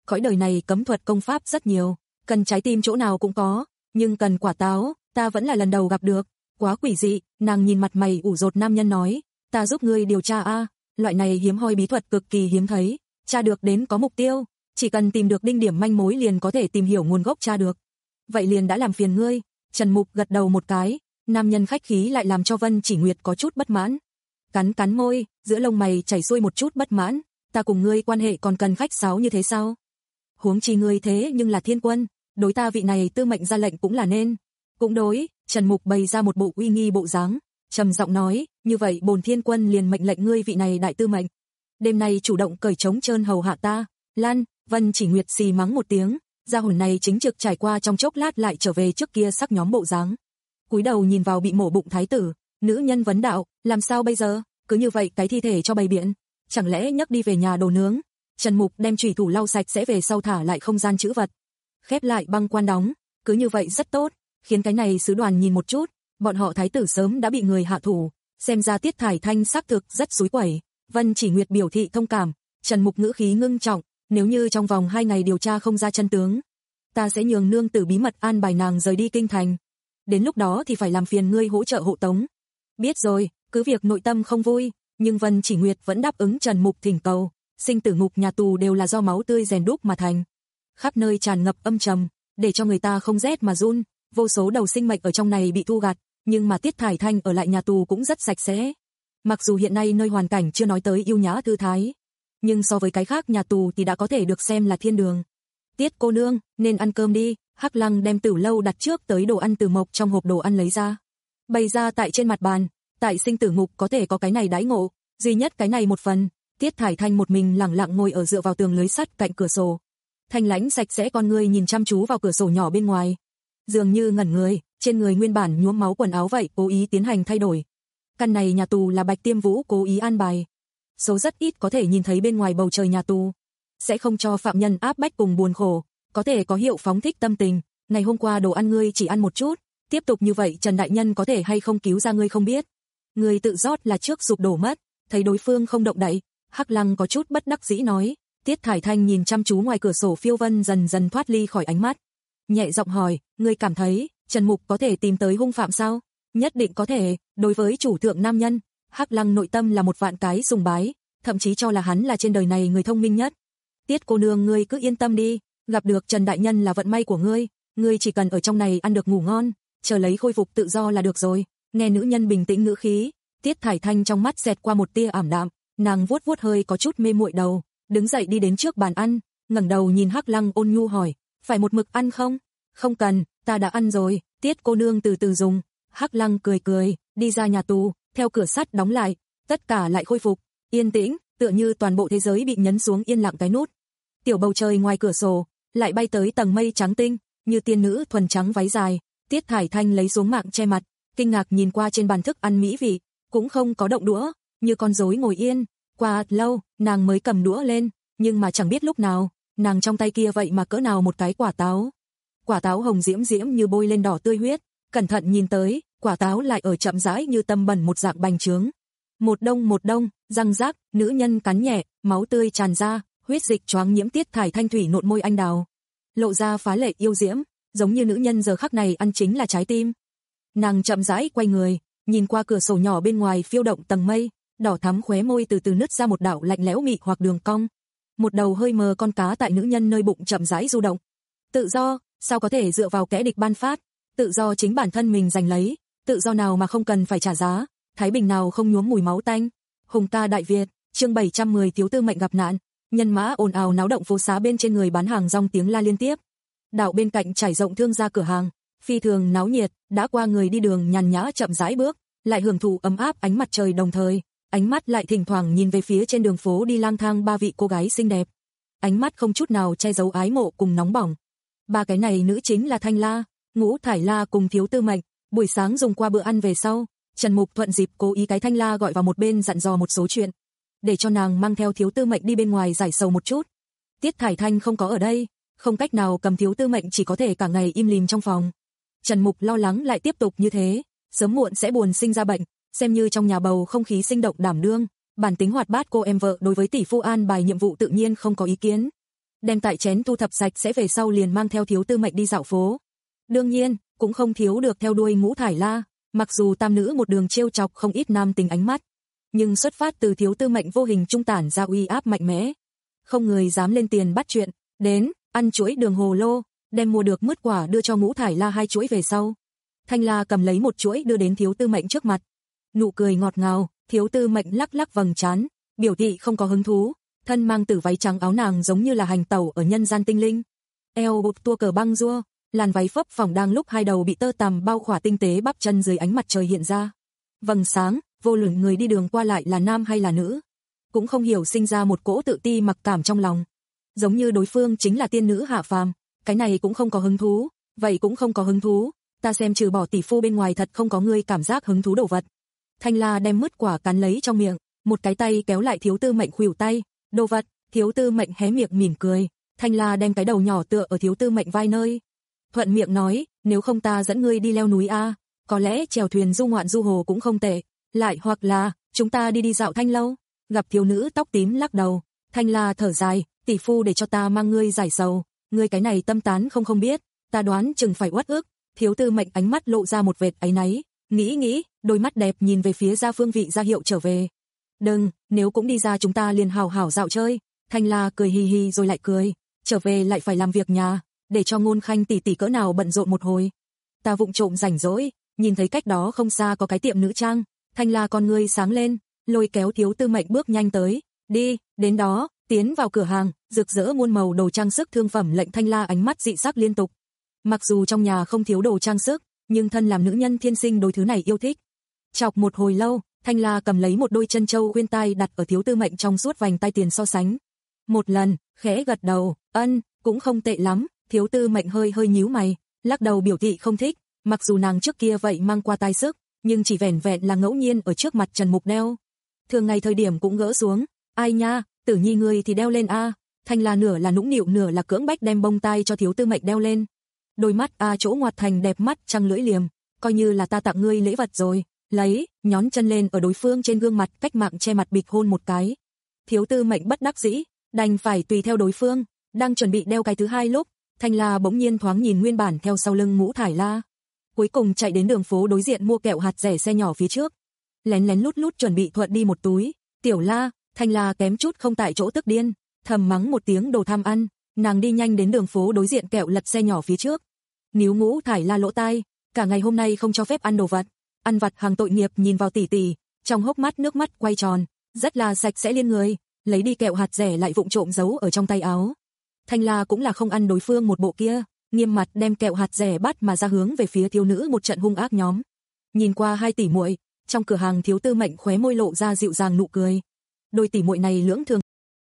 cõi đời này cấm thuật công pháp rất nhiều, cần trái tim chỗ nào cũng có, nhưng cần quả táo, ta vẫn là lần đầu gặp được, quá quỷ dị. Nàng nhìn mặt mày ủ rột nam nhân nói, ta giúp ngươi điều tra a, loại này hiếm hoi bí thuật cực kỳ hiếm thấy, tra được đến có mục tiêu, chỉ cần tìm được đinh điểm manh mối liền có thể tìm hiểu nguồn gốc tra được. Vậy liền đã làm phiền ngươi. Trần Mục gật đầu một cái, nam nhân khách khí lại làm cho Vân Chỉ Nguyệt có chút bất mãn. Cắn cắn môi, giữa lông mày chảy xuôi một chút bất mãn, ta cùng ngươi quan hệ còn cần khách sáo như thế sao? Huống chi ngươi thế nhưng là thiên quân, đối ta vị này tư mệnh ra lệnh cũng là nên. Cũng đối, Trần Mục bày ra một bộ uy nghi bộ dáng, trầm giọng nói, như vậy bổn thiên quân liền mệnh lệnh ngươi vị này đại tư mệnh. Đêm nay chủ động cởi trống trơn hầu hạ ta. Lan, Vân Chỉ Nguyệt xì mắng một tiếng, gia hồn này chính trực trải qua trong chốc lát lại trở về trước kia sắc nhóm bộ dáng. Cúi đầu nhìn vào bị mổ bụng thái tử, nữ nhân vấn đạo, làm sao bây giờ, cứ như vậy cái thi thể cho bày biện, chẳng lẽ nhấc đi về nhà đồ nướng? Trần Mục đem chủy thủ lau sạch sẽ về sau thả lại không gian trữ vật, khép lại băng quan đóng, cứ như vậy rất tốt, khiến cái này sứ đoàn nhìn một chút, bọn họ thái tử sớm đã bị người hạ thủ, xem ra Tiết Thải Thanh xác thực rất xúi quẩy. Vân Chỉ Nguyệt biểu thị thông cảm, Trần Mục ngữ khí ngưng trọng, nếu như trong vòng hai ngày điều tra không ra chân tướng, ta sẽ nhường nương tử bí mật an bài nàng rời đi kinh thành. Đến lúc đó thì phải làm phiền ngươi hỗ trợ hộ tống. Biết rồi, cứ việc nội tâm không vui, nhưng Vân Chỉ Nguyệt vẫn đáp ứng Trần Mục thỉnh cầu, sinh tử ngục nhà tù đều là do máu tươi rèn đúc mà thành. Khắp nơi tràn ngập âm trầm, để cho người ta không rét mà run, vô số đầu sinh mệnh ở trong này bị thu gặt, nhưng mà Tiết Thải Thanh ở lại nhà tù cũng rất sạch sẽ. Mặc dù hiện nay nơi hoàn cảnh chưa nói tới yêu nhã thư thái, nhưng so với cái khác nhà tù thì đã có thể được xem là thiên đường. Tiết cô nương, nên ăn cơm đi. Hắc Lăng đem Tử Lâu đặt trước tới đồ ăn từ mộc trong hộp đồ ăn lấy ra, bày ra tại trên mặt bàn. Tại sinh tử ngục có thể có cái này đãi ngộ, duy nhất cái này một phần. Tiết Thải Thanh một mình lẳng lặng ngồi ở dựa vào tường lưới sắt cạnh cửa sổ, thanh lãnh sạch sẽ con người nhìn chăm chú vào cửa sổ nhỏ bên ngoài, dường như ngẩn người, trên người nguyên bản nhuốm máu quần áo vậy cố ý tiến hành thay đổi. Căn này nhà tù là Bạch Tiêm Vũ cố ý an bài, số rất ít có thể nhìn thấy bên ngoài bầu trời nhà tù, sẽ không cho phạm nhân áp bách cùng buồn khổ, có thể có hiệu phóng thích tâm tình. Ngày hôm qua đồ ăn ngươi chỉ ăn một chút, tiếp tục như vậy Trần đại nhân có thể hay không cứu ra ngươi không biết. Ngươi tự rót là trước sụp đổ mất. Thấy đối phương không động đậy, Hắc Lăng có chút bất đắc dĩ nói. Tiết Thải Thanh nhìn chăm chú ngoài cửa sổ phiêu vân dần dần thoát ly khỏi ánh mắt, nhẹ giọng hỏi, ngươi cảm thấy Trần Mục có thể tìm tới hung phạm sao? Nhất định có thể. Đối với chủ thượng nam nhân, Hắc Lăng nội tâm là một vạn cái sùng bái, thậm chí cho là hắn là trên đời này người thông minh nhất. Tiết cô nương ngươi cứ yên tâm đi, gặp được Trần đại nhân là vận may của ngươi, ngươi chỉ cần ở trong này ăn được ngủ ngon, chờ lấy khôi phục tự do là được rồi. Nghe nữ nhân bình tĩnh ngữ khí, Tiết Thải Thanh trong mắt xẹt qua một tia ảm đạm, nàng vuốt vuốt hơi có chút mê muội đầu, đứng dậy đi đến trước bàn ăn, ngẩng đầu nhìn Hắc Lăng ôn nhu hỏi, phải một mực ăn không? Không cần, ta đã ăn rồi, Tiết cô nương từ từ dùng. Hắc Lăng cười cười, đi ra nhà tù, theo cửa sắt đóng lại, tất cả lại khôi phục yên tĩnh, tựa như toàn bộ thế giới bị nhấn xuống yên lặng cái nút. Tiểu bầu trời ngoài cửa sổ lại bay tới tầng mây trắng tinh, như tiên nữ thuần trắng váy dài. Tiết Thải Thanh lấy xuống mạng che mặt, kinh ngạc nhìn qua trên bàn thức ăn mỹ vị, cũng không có động đũa, như con rối ngồi yên. Qua lâu, nàng mới cầm đũa lên, nhưng mà chẳng biết lúc nào, nàng trong tay kia vậy mà cỡ nào một cái quả táo. Quả táo hồng diễm diễm như bôi lên đỏ tươi huyết, cẩn thận nhìn tới, quả táo lại ở chậm rãi như tâm bẩn một dạng bành trướng. Một đông một đông, răng rác, nữ nhân cắn nhẹ, máu tươi tràn ra, huyết dịch choáng nhiễm Tiết Thải Thanh thủy nộn môi anh đào, lộ ra phá lệ yêu diễm, giống như nữ nhân giờ khắc này ăn chính là trái tim. Nàng chậm rãi quay người, nhìn qua cửa sổ nhỏ bên ngoài phiêu động tầng mây, đỏ thắm khóe môi từ từ nứt ra một đạo lạnh lẽo mị hoặc đường cong. Một đầu hơi mờ con cá tại nữ nhân nơi bụng chậm rãi du động. Tự do, sao có thể dựa vào kẻ địch ban phát? Tự do chính bản thân mình giành lấy, tự do nào mà không cần phải trả giá, thái bình nào không nhuốm mùi máu tanh. Hùng ca Đại Việt, chương bảy trăm mười thiếu tư mệnh gặp nạn, nhân mã ồn ào náo động phố xá bên trên người bán hàng rong tiếng la liên tiếp. Đạo bên cạnh trải rộng thương gia cửa hàng, phi thường náo nhiệt, đã qua người đi đường nhàn nhã chậm rãi bước, lại hưởng thụ ấm áp ánh mặt trời đồng thời, ánh mắt lại thỉnh thoảng nhìn về phía trên đường phố đi lang thang ba vị cô gái xinh đẹp. Ánh mắt không chút nào che giấu ái mộ cùng nóng bỏng. Ba cái này nữ chính là Thanh La, Ngũ Thải La cùng thiếu tư mệnh. Buổi sáng dùng qua bữa ăn về sau, Trần Mục thuận dịp cố ý cái Thanh La gọi vào một bên dặn dò một số chuyện, để cho nàng mang theo thiếu tư mệnh đi bên ngoài giải sầu một chút. Tiết Thải Thanh không có ở đây, không cách nào cầm thiếu tư mệnh chỉ có thể cả ngày im lìm trong phòng. Trần Mục lo lắng lại tiếp tục như thế, sớm muộn sẽ buồn sinh ra bệnh, xem như trong nhà bầu không khí sinh động đảm đương, bản tính hoạt bát cô em vợ đối với tỷ phu an bài nhiệm vụ tự nhiên không có ý kiến. đem tại chén thu thập sạch sẽ về sau liền mang theo Thiếu Tư Mệnh đi dạo phố. Đương nhiên, cũng không thiếu được theo đuôi Ngũ Thải La, mặc dù tam nữ một đường trêu chọc không ít nam tính ánh mắt, nhưng xuất phát từ Thiếu Tư Mệnh vô hình trung tản ra uy áp mạnh mẽ, không người dám lên tiền bắt chuyện, đến, ăn chuỗi đường hồ lô, đem mua được mứt quả đưa cho Ngũ Thải La hai chuỗi về sau. Thanh La cầm lấy một chuỗi đưa đến Thiếu Tư Mệnh trước mặt. Nụ cười ngọt ngào, Thiếu Tư Mệnh lắc lắc vầng trán, biểu thị không có hứng thú, thân mang tử váy trắng áo nàng giống như là hành tẩu ở nhân gian tinh linh. Eo buộc tua cờ băng rua, làn váy phấp phỏng đang lúc hai đầu bị tơ tằm bao khỏa tinh tế bắp chân dưới ánh mặt trời hiện ra. Vầng sáng, vô luận người đi đường qua lại là nam hay là nữ, cũng không hiểu sinh ra một cỗ tự ti mặc cảm trong lòng. Giống như đối phương chính là tiên nữ hạ phàm, cái này cũng không có hứng thú, vậy cũng không có hứng thú, ta xem trừ bỏ tỷ phu bên ngoài thật không có người cảm giác hứng thú đồ vật. Thanh La đem mứt quả cắn lấy trong miệng, một cái tay kéo lại Thiếu Tư Mệnh khuỷu tay, đồ vật. Thiếu Tư Mệnh hé miệng mỉm cười, Thanh La đem cái đầu nhỏ tựa ở Thiếu Tư Mệnh vai nơi, thuận miệng nói, nếu không ta dẫn ngươi đi leo núi a, có lẽ chèo thuyền du ngoạn du hồ cũng không tệ, lại hoặc là chúng ta đi đi dạo Thanh lâu. Gặp thiếu nữ tóc tím lắc đầu, Thanh La thở dài, tỷ phu để cho ta mang ngươi giải sầu, ngươi cái này tâm tán không không biết, ta đoán chừng phải uất ức. Thiếu Tư Mệnh ánh mắt lộ ra một vệt áy náy, nghĩ nghĩ, đôi mắt đẹp nhìn về phía Gia Phương Vị ra hiệu trở về. Đừng, nếu cũng đi ra chúng ta liền hảo hảo dạo chơi. Thanh La cười hì hì rồi lại cười, trở về lại phải làm việc nhà, để cho Ngôn Khanh tỷ tỷ cỡ nào bận rộn một hồi. Ta vụng trộm rảnh rỗi, nhìn thấy cách đó không xa có cái tiệm nữ trang, Thanh La con ngươi sáng lên, lôi kéo Thiếu Tư Mệnh bước nhanh tới, đi, đến đó, tiến vào cửa hàng, rực rỡ muôn màu đồ trang sức thương phẩm lệnh Thanh La ánh mắt dị sắc liên tục. Mặc dù trong nhà không thiếu đồ trang sức, nhưng thân làm nữ nhân thiên sinh đối thứ này yêu thích. Chọc một hồi lâu, Thanh La cầm lấy một đôi chân châu khuyên tai đặt ở Thiếu Tư Mệnh trong suốt vành tai tiền so sánh. Một lần, khẽ gật đầu, ân, cũng không tệ lắm. Thiếu Tư Mệnh hơi hơi nhíu mày, lắc đầu biểu thị không thích, mặc dù nàng trước kia vậy mang qua tai sức, nhưng chỉ vẻn vẹn là ngẫu nhiên ở trước mặt Trần Mục đeo. Thường ngày thời điểm cũng gỡ xuống, ai nha, Tử Nhi ngươi thì đeo lên a. Thanh La nửa là nũng nịu nửa là cưỡng bách đem bông tai cho Thiếu Tư Mệnh đeo lên. Đôi mắt a chỗ ngoặt thành đẹp mắt trăng lưỡi liềm, coi như là ta tặng ngươi lễ vật rồi, lấy, nhón chân lên ở đối phương trên gương mặt cách mạng che mặt bịch hôn một cái. Thiếu Tư Mệnh bất đắc dĩ, đành phải tùy theo đối phương, đang chuẩn bị đeo cái thứ hai lúc, Thanh La bỗng nhiên thoáng nhìn nguyên bản theo sau lưng Ngũ Thải La, cuối cùng chạy đến đường phố đối diện mua kẹo hạt rẻ xe nhỏ phía trước, lén lén lút lút chuẩn bị thuận đi một túi. Tiểu La, Thanh La kém chút không tại chỗ tức điên, thầm mắng một tiếng đồ tham ăn, nàng đi nhanh đến đường phố đối diện kẹo lật xe nhỏ phía trước. Níu Ngũ Thải La lỗ tai, cả ngày hôm nay không cho phép ăn đồ vật, ăn vặt hàng tội nghiệp nhìn vào tỷ tỷ, trong hốc mắt nước mắt quay tròn, rất là sạch sẽ liên người, lấy đi kẹo hạt rẻ lại vụng trộm giấu ở trong tay áo. Thanh La cũng là không ăn đối phương một bộ kia, nghiêm mặt đem kẹo hạt rẻ bắt mà ra hướng về phía thiếu nữ một trận hung ác nhóm. Nhìn qua hai tỷ muội, trong cửa hàng Thiếu Tư Mệnh khóe môi lộ ra dịu dàng nụ cười. Đôi tỷ muội này lưỡng thường.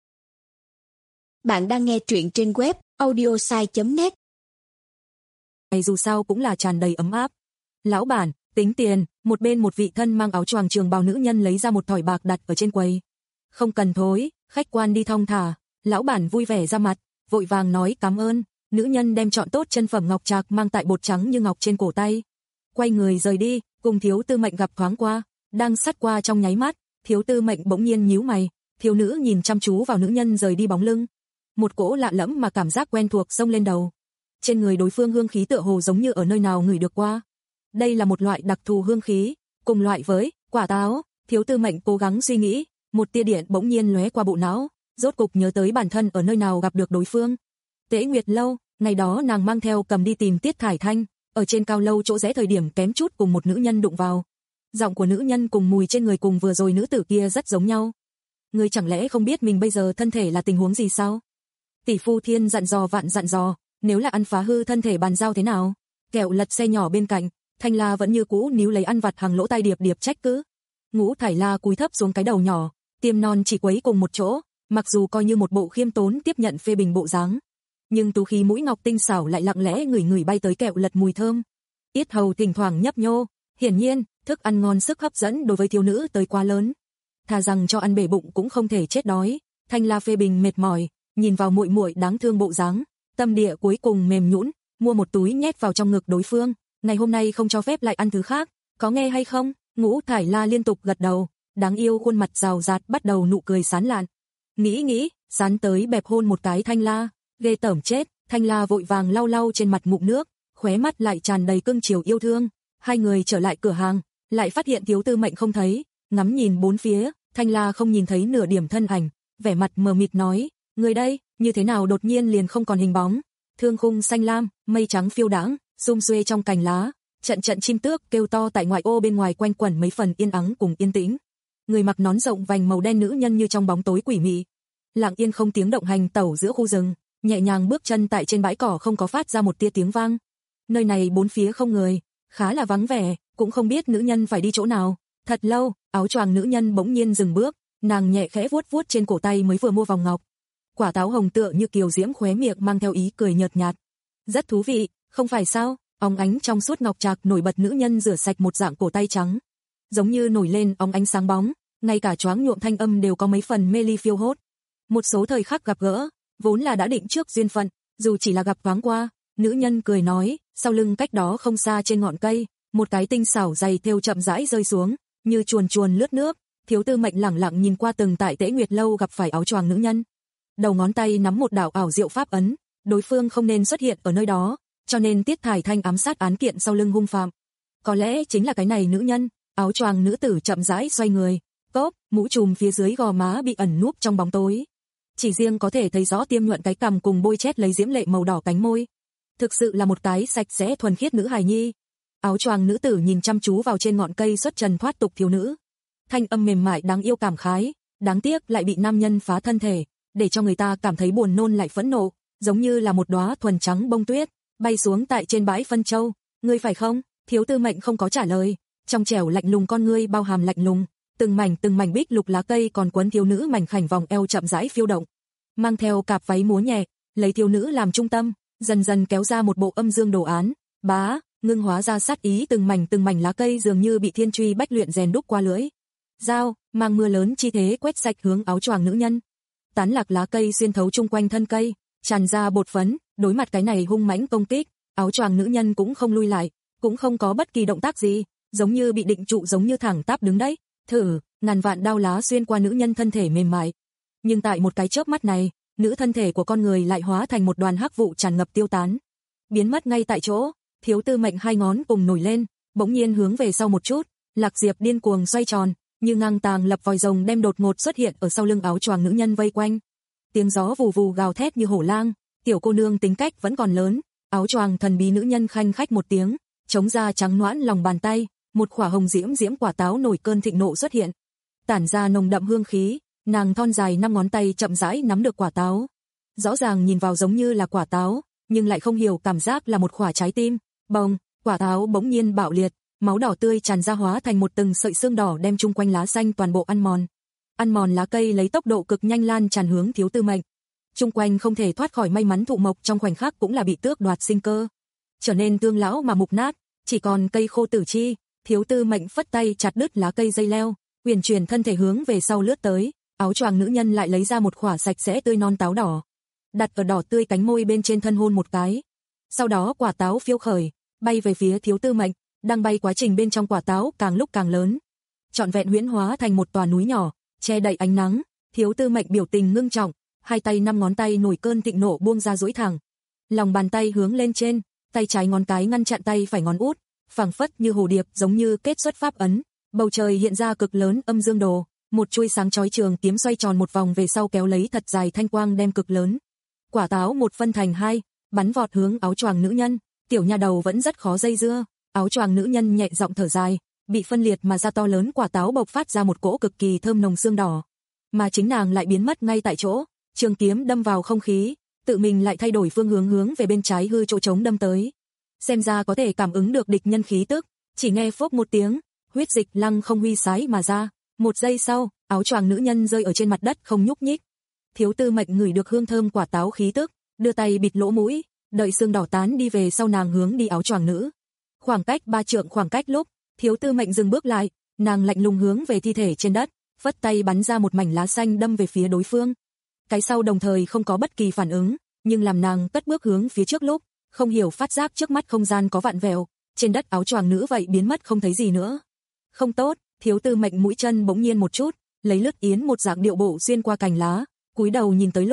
Bạn đang nghe truyện trên web audiosai chấm net. Này dù sao cũng là tràn đầy ấm áp. Lão bản, tính tiền. Một bên một vị thân mang áo choàng trường bào nữ nhân lấy ra một thỏi bạc đặt ở trên quầy. Không cần thối, khách quan đi thong thả. Lão bản vui vẻ ra mặt, vội vàng nói cảm ơn. Nữ nhân đem chọn tốt chân phẩm ngọc trạc mang tại bột trắng như ngọc trên cổ tay. Quay người rời đi, cùng Thiếu Tư Mệnh gặp thoáng qua, đang sát qua trong nháy mắt, Thiếu Tư Mệnh bỗng nhiên nhíu mày, thiếu nữ nhìn chăm chú vào nữ nhân rời đi bóng lưng. Một cỗ lạ lẫm mà cảm giác quen thuộc xông lên đầu. Trên người đối phương hương khí tựa hồ giống như ở nơi nào ngửi được qua. Đây là một loại đặc thù hương khí, cùng loại với quả táo. Thiếu Tư Mệnh cố gắng suy nghĩ, một tia điện bỗng nhiên lóe qua bộ não, rốt cục nhớ tới bản thân ở nơi nào gặp được đối phương. Tế Nguyệt lâu, ngày đó nàng mang theo cầm đi tìm Tiết Thải Thanh, ở trên cao lâu chỗ rẽ thời điểm kém chút cùng một nữ nhân đụng vào. Giọng của nữ nhân cùng mùi trên người cùng vừa rồi nữ tử kia rất giống nhau. Ngươi chẳng lẽ không biết mình bây giờ thân thể là tình huống gì sao? Tỷ phu Thiên dặn dò vạn dặn dò, nếu là ăn phá hư thân thể bàn giao thế nào? Kẹo lật xe nhỏ bên cạnh, Thanh La vẫn như cũ níu lấy ăn vặt hàng lỗ tai điệp điệp trách cứ. Ngũ Thải La cúi thấp xuống cái đầu nhỏ, tiêm non chỉ quấy cùng một chỗ, mặc dù coi như một bộ khiêm tốn tiếp nhận phê bình bộ dáng, nhưng tú khí mũi ngọc tinh xảo lại lặng lẽ ngửi ngửi bay tới kẹo lật mùi thơm. Yết hầu thỉnh thoảng nhấp nhô, hiển nhiên, thức ăn ngon sức hấp dẫn đối với thiếu nữ tới quá lớn. Thà rằng cho ăn bể bụng cũng không thể chết đói. Thanh La phê bình mệt mỏi, nhìn vào muội muội đáng thương bộ dáng, tâm địa cuối cùng mềm nhũn, mua một túi nhét vào trong ngực đối phương, ngày hôm nay không cho phép lại ăn thứ khác, có nghe hay không? Ngũ Thải La liên tục gật đầu, đáng yêu khuôn mặt rào rạt bắt đầu nụ cười sán lạn. Nghĩ nghĩ, sán tới bẹp hôn một cái Thanh La, Ghê tởm chết, Thanh La vội vàng lau lau trên mặt ngụm nước, khóe mắt lại tràn đầy cưng chiều yêu thương. Hai người trở lại cửa hàng, lại phát hiện Thiếu Tư Mệnh không thấy, ngắm nhìn bốn phía, Thanh La không nhìn thấy nửa điểm thân ảnh, vẻ mặt mờ mịt nói, người đây, như thế nào đột nhiên liền không còn hình bóng. Thương khung xanh lam, mây trắng phiêu đãng, sum xuê trong cành lá, trận trận chim tước kêu to tại ngoại ô bên ngoài quanh quẩn mấy phần yên ắng cùng yên tĩnh. Người mặc nón rộng vành màu đen nữ nhân như trong bóng tối quỷ mị, lặng yên không tiếng động hành tẩu giữa khu rừng, nhẹ nhàng bước chân tại trên bãi cỏ không có phát ra một tia tiếng vang. Nơi này bốn phía không người, khá là vắng vẻ, cũng không biết nữ nhân phải đi chỗ nào. Thật lâu, áo choàng nữ nhân bỗng nhiên dừng bước, nàng nhẹ khẽ vuốt vuốt trên cổ tay mới vừa mua vòng ngọc. Quả táo hồng tựa như kiều diễm khóe miệng mang theo ý cười nhợt nhạt. Rất thú vị, không phải sao? Óng ánh trong suốt ngọc trạc nổi bật nữ nhân rửa sạch một dạng cổ tay trắng, giống như nổi lên óng ánh sáng bóng, ngay cả choáng nhuộm thanh âm đều có mấy phần mê ly phiêu hốt. Một số thời khắc gặp gỡ, vốn là đã định trước duyên phận, dù chỉ là gặp thoáng qua, nữ nhân cười nói, sau lưng cách đó không xa trên ngọn cây, một cái tinh xảo dày thêu chậm rãi rơi xuống, như chuồn chuồn lướt nước. Thiếu Tư Mệnh lẳng lặng nhìn qua từng tại Tế Nguyệt lâu gặp phải áo choàng nữ nhân, đầu ngón tay nắm một đạo ảo diệu pháp ấn, đối phương không nên xuất hiện ở nơi đó, cho nên Tiết Thải Thanh ám sát án kiện sau lưng hung phạm. Có lẽ chính là cái này nữ nhân. Áo choàng nữ tử chậm rãi xoay người, cốp, mũ trùm phía dưới gò má bị ẩn núp trong bóng tối. Chỉ riêng có thể thấy rõ tiêm nhuận cái cằm cùng bôi chét lấy diễm lệ màu đỏ cánh môi. Thực sự là một cái sạch sẽ thuần khiết nữ hài nhi. Áo choàng nữ tử nhìn chăm chú vào trên ngọn cây xuất trần thoát tục thiếu nữ. Thanh âm mềm mại đáng yêu cảm khái, đáng tiếc lại bị nam nhân phá thân thể, để cho người ta cảm thấy buồn nôn lại phẫn nộ, giống như là một đóa thuần trắng bông tuyết, bay xuống tại trên bãi phân châu. Ngươi phải không? Thiếu Tư Mệnh không có trả lời, trong trẻo lạnh lùng con ngươi bao hàm lạnh lùng, từng mảnh từng mảnh bích lục lá cây còn quấn thiếu nữ mảnh khảnh vòng eo chậm rãi phiêu động, mang theo cạp váy múa nhẹ, lấy thiếu nữ làm trung tâm, dần dần kéo ra một bộ âm dương đồ án, bá, ngưng hóa ra sát ý từng mảnh từng mảnh lá cây dường như bị thiên truy bách luyện rèn đúc qua lưỡi dao, mang mưa lớn chi thế quét sạch hướng áo choàng nữ nhân. Tán lạc lá cây xuyên thấu chung quanh thân cây, tràn ra bột phấn, đối mặt cái này hung mãnh công kích, áo choàng nữ nhân cũng không lui lại, cũng không có bất kỳ động tác gì, giống như bị định trụ giống như thẳng tắp đứng đấy. Thử, ngàn vạn đao lá xuyên qua nữ nhân thân thể mềm mại. Nhưng tại một cái chớp mắt này, nữ thân thể của con người lại hóa thành một đoàn hắc vụ tràn ngập tiêu tán, biến mất ngay tại chỗ. Thiếu Tư Mệnh hai ngón cùng nổi lên, bỗng nhiên hướng về sau một chút, Lạc Diệp điên cuồng xoay tròn, như ngang tàng lập vòi rồng đem đột ngột xuất hiện ở sau lưng áo choàng nữ nhân vây quanh. Tiếng gió vù vù gào thét như hổ lang, tiểu cô nương tính cách vẫn còn lớn, áo choàng thần bí nữ nhân khanh khách một tiếng, chống ra trắng nõn lòng bàn tay, một quả hồng diễm diễm quả táo nổi cơn thịnh nộ xuất hiện, tản ra nồng đậm hương khí, nàng thon dài năm ngón tay chậm rãi nắm được quả táo. Rõ ràng nhìn vào giống như là quả táo, nhưng lại không hiểu cảm giác là một quả trái tim. Bồng, quả táo bỗng nhiên bạo liệt, máu đỏ tươi tràn ra hóa thành một từng sợi xương đỏ đem chung quanh lá xanh toàn bộ ăn mòn. Ăn mòn lá cây lấy tốc độ cực nhanh lan tràn hướng Thiếu Tư Mệnh. Chung quanh không thể thoát khỏi may mắn thụ mộc trong khoảnh khắc cũng là bị tước đoạt sinh cơ, trở nên tương lão mà mục nát, chỉ còn cây khô tử chi. Thiếu Tư Mệnh phất tay chặt đứt lá cây dây leo, huyền chuyển thân thể hướng về sau lướt tới, áo choàng nữ nhân lại lấy ra một quả sạch sẽ tươi non táo đỏ, đặt ở đỏ tươi cánh môi bên trên thân hôn một cái. Sau đó quả táo phiêu khởi, bay về phía Thiếu Tư Mệnh, đang bay quá trình bên trong quả táo càng lúc càng lớn, trọn vẹn huyễn hóa thành một tòa núi nhỏ, che đậy ánh nắng. Thiếu Tư Mệnh biểu tình ngưng trọng, hai tay năm ngón tay nổi cơn thịnh nộ buông ra duỗi thẳng, lòng bàn tay hướng lên trên, tay trái ngón cái ngăn chặn tay phải ngón út, phảng phất như hồ điệp giống như kết xuất pháp ấn. Bầu trời hiện ra cực lớn âm dương đồ, một chuôi sáng chói trường kiếm xoay tròn một vòng về sau kéo lấy thật dài thanh quang đem cực lớn quả táo một phân thành hai, bắn vọt hướng áo choàng nữ nhân. Tiểu nha đầu vẫn rất khó dây dưa, áo choàng nữ nhân nhẹ giọng thở dài, bị phân liệt mà ra to lớn quả táo bộc phát ra một cỗ cực kỳ thơm nồng xương đỏ, mà chính nàng lại biến mất ngay tại chỗ. Trường kiếm đâm vào không khí, tự mình lại thay đổi phương hướng hướng về bên trái hư chỗ trống đâm tới. Xem ra có thể cảm ứng được địch nhân khí tức, chỉ nghe phốc một tiếng, huyết dịch lăng không huy sái mà ra. Một giây sau, áo choàng nữ nhân rơi ở trên mặt đất không nhúc nhích. Thiếu Tư Mệnh ngửi được hương thơm quả táo khí tức, đưa tay bịt lỗ mũi, đợi xương đỏ tán đi về sau nàng hướng đi áo choàng nữ. Khoảng cách ba trượng khoảng cách lúc, Thiếu Tư Mệnh dừng bước lại, nàng lạnh lùng hướng về thi thể trên đất, phất tay bắn ra một mảnh lá xanh đâm về phía đối phương. Cái sau đồng thời không có bất kỳ phản ứng, nhưng làm nàng cất bước hướng phía trước lúc, không hiểu phát giác trước mắt không gian có vạn vẹo, trên đất áo choàng nữ vậy biến mất không thấy gì nữa. Không tốt, Thiếu Tư Mệnh mũi chân bỗng nhiên một chút, lấy lướt yến một dạng điệu bộ xuyên qua cành lá, cúi đầu nhìn tới lúc,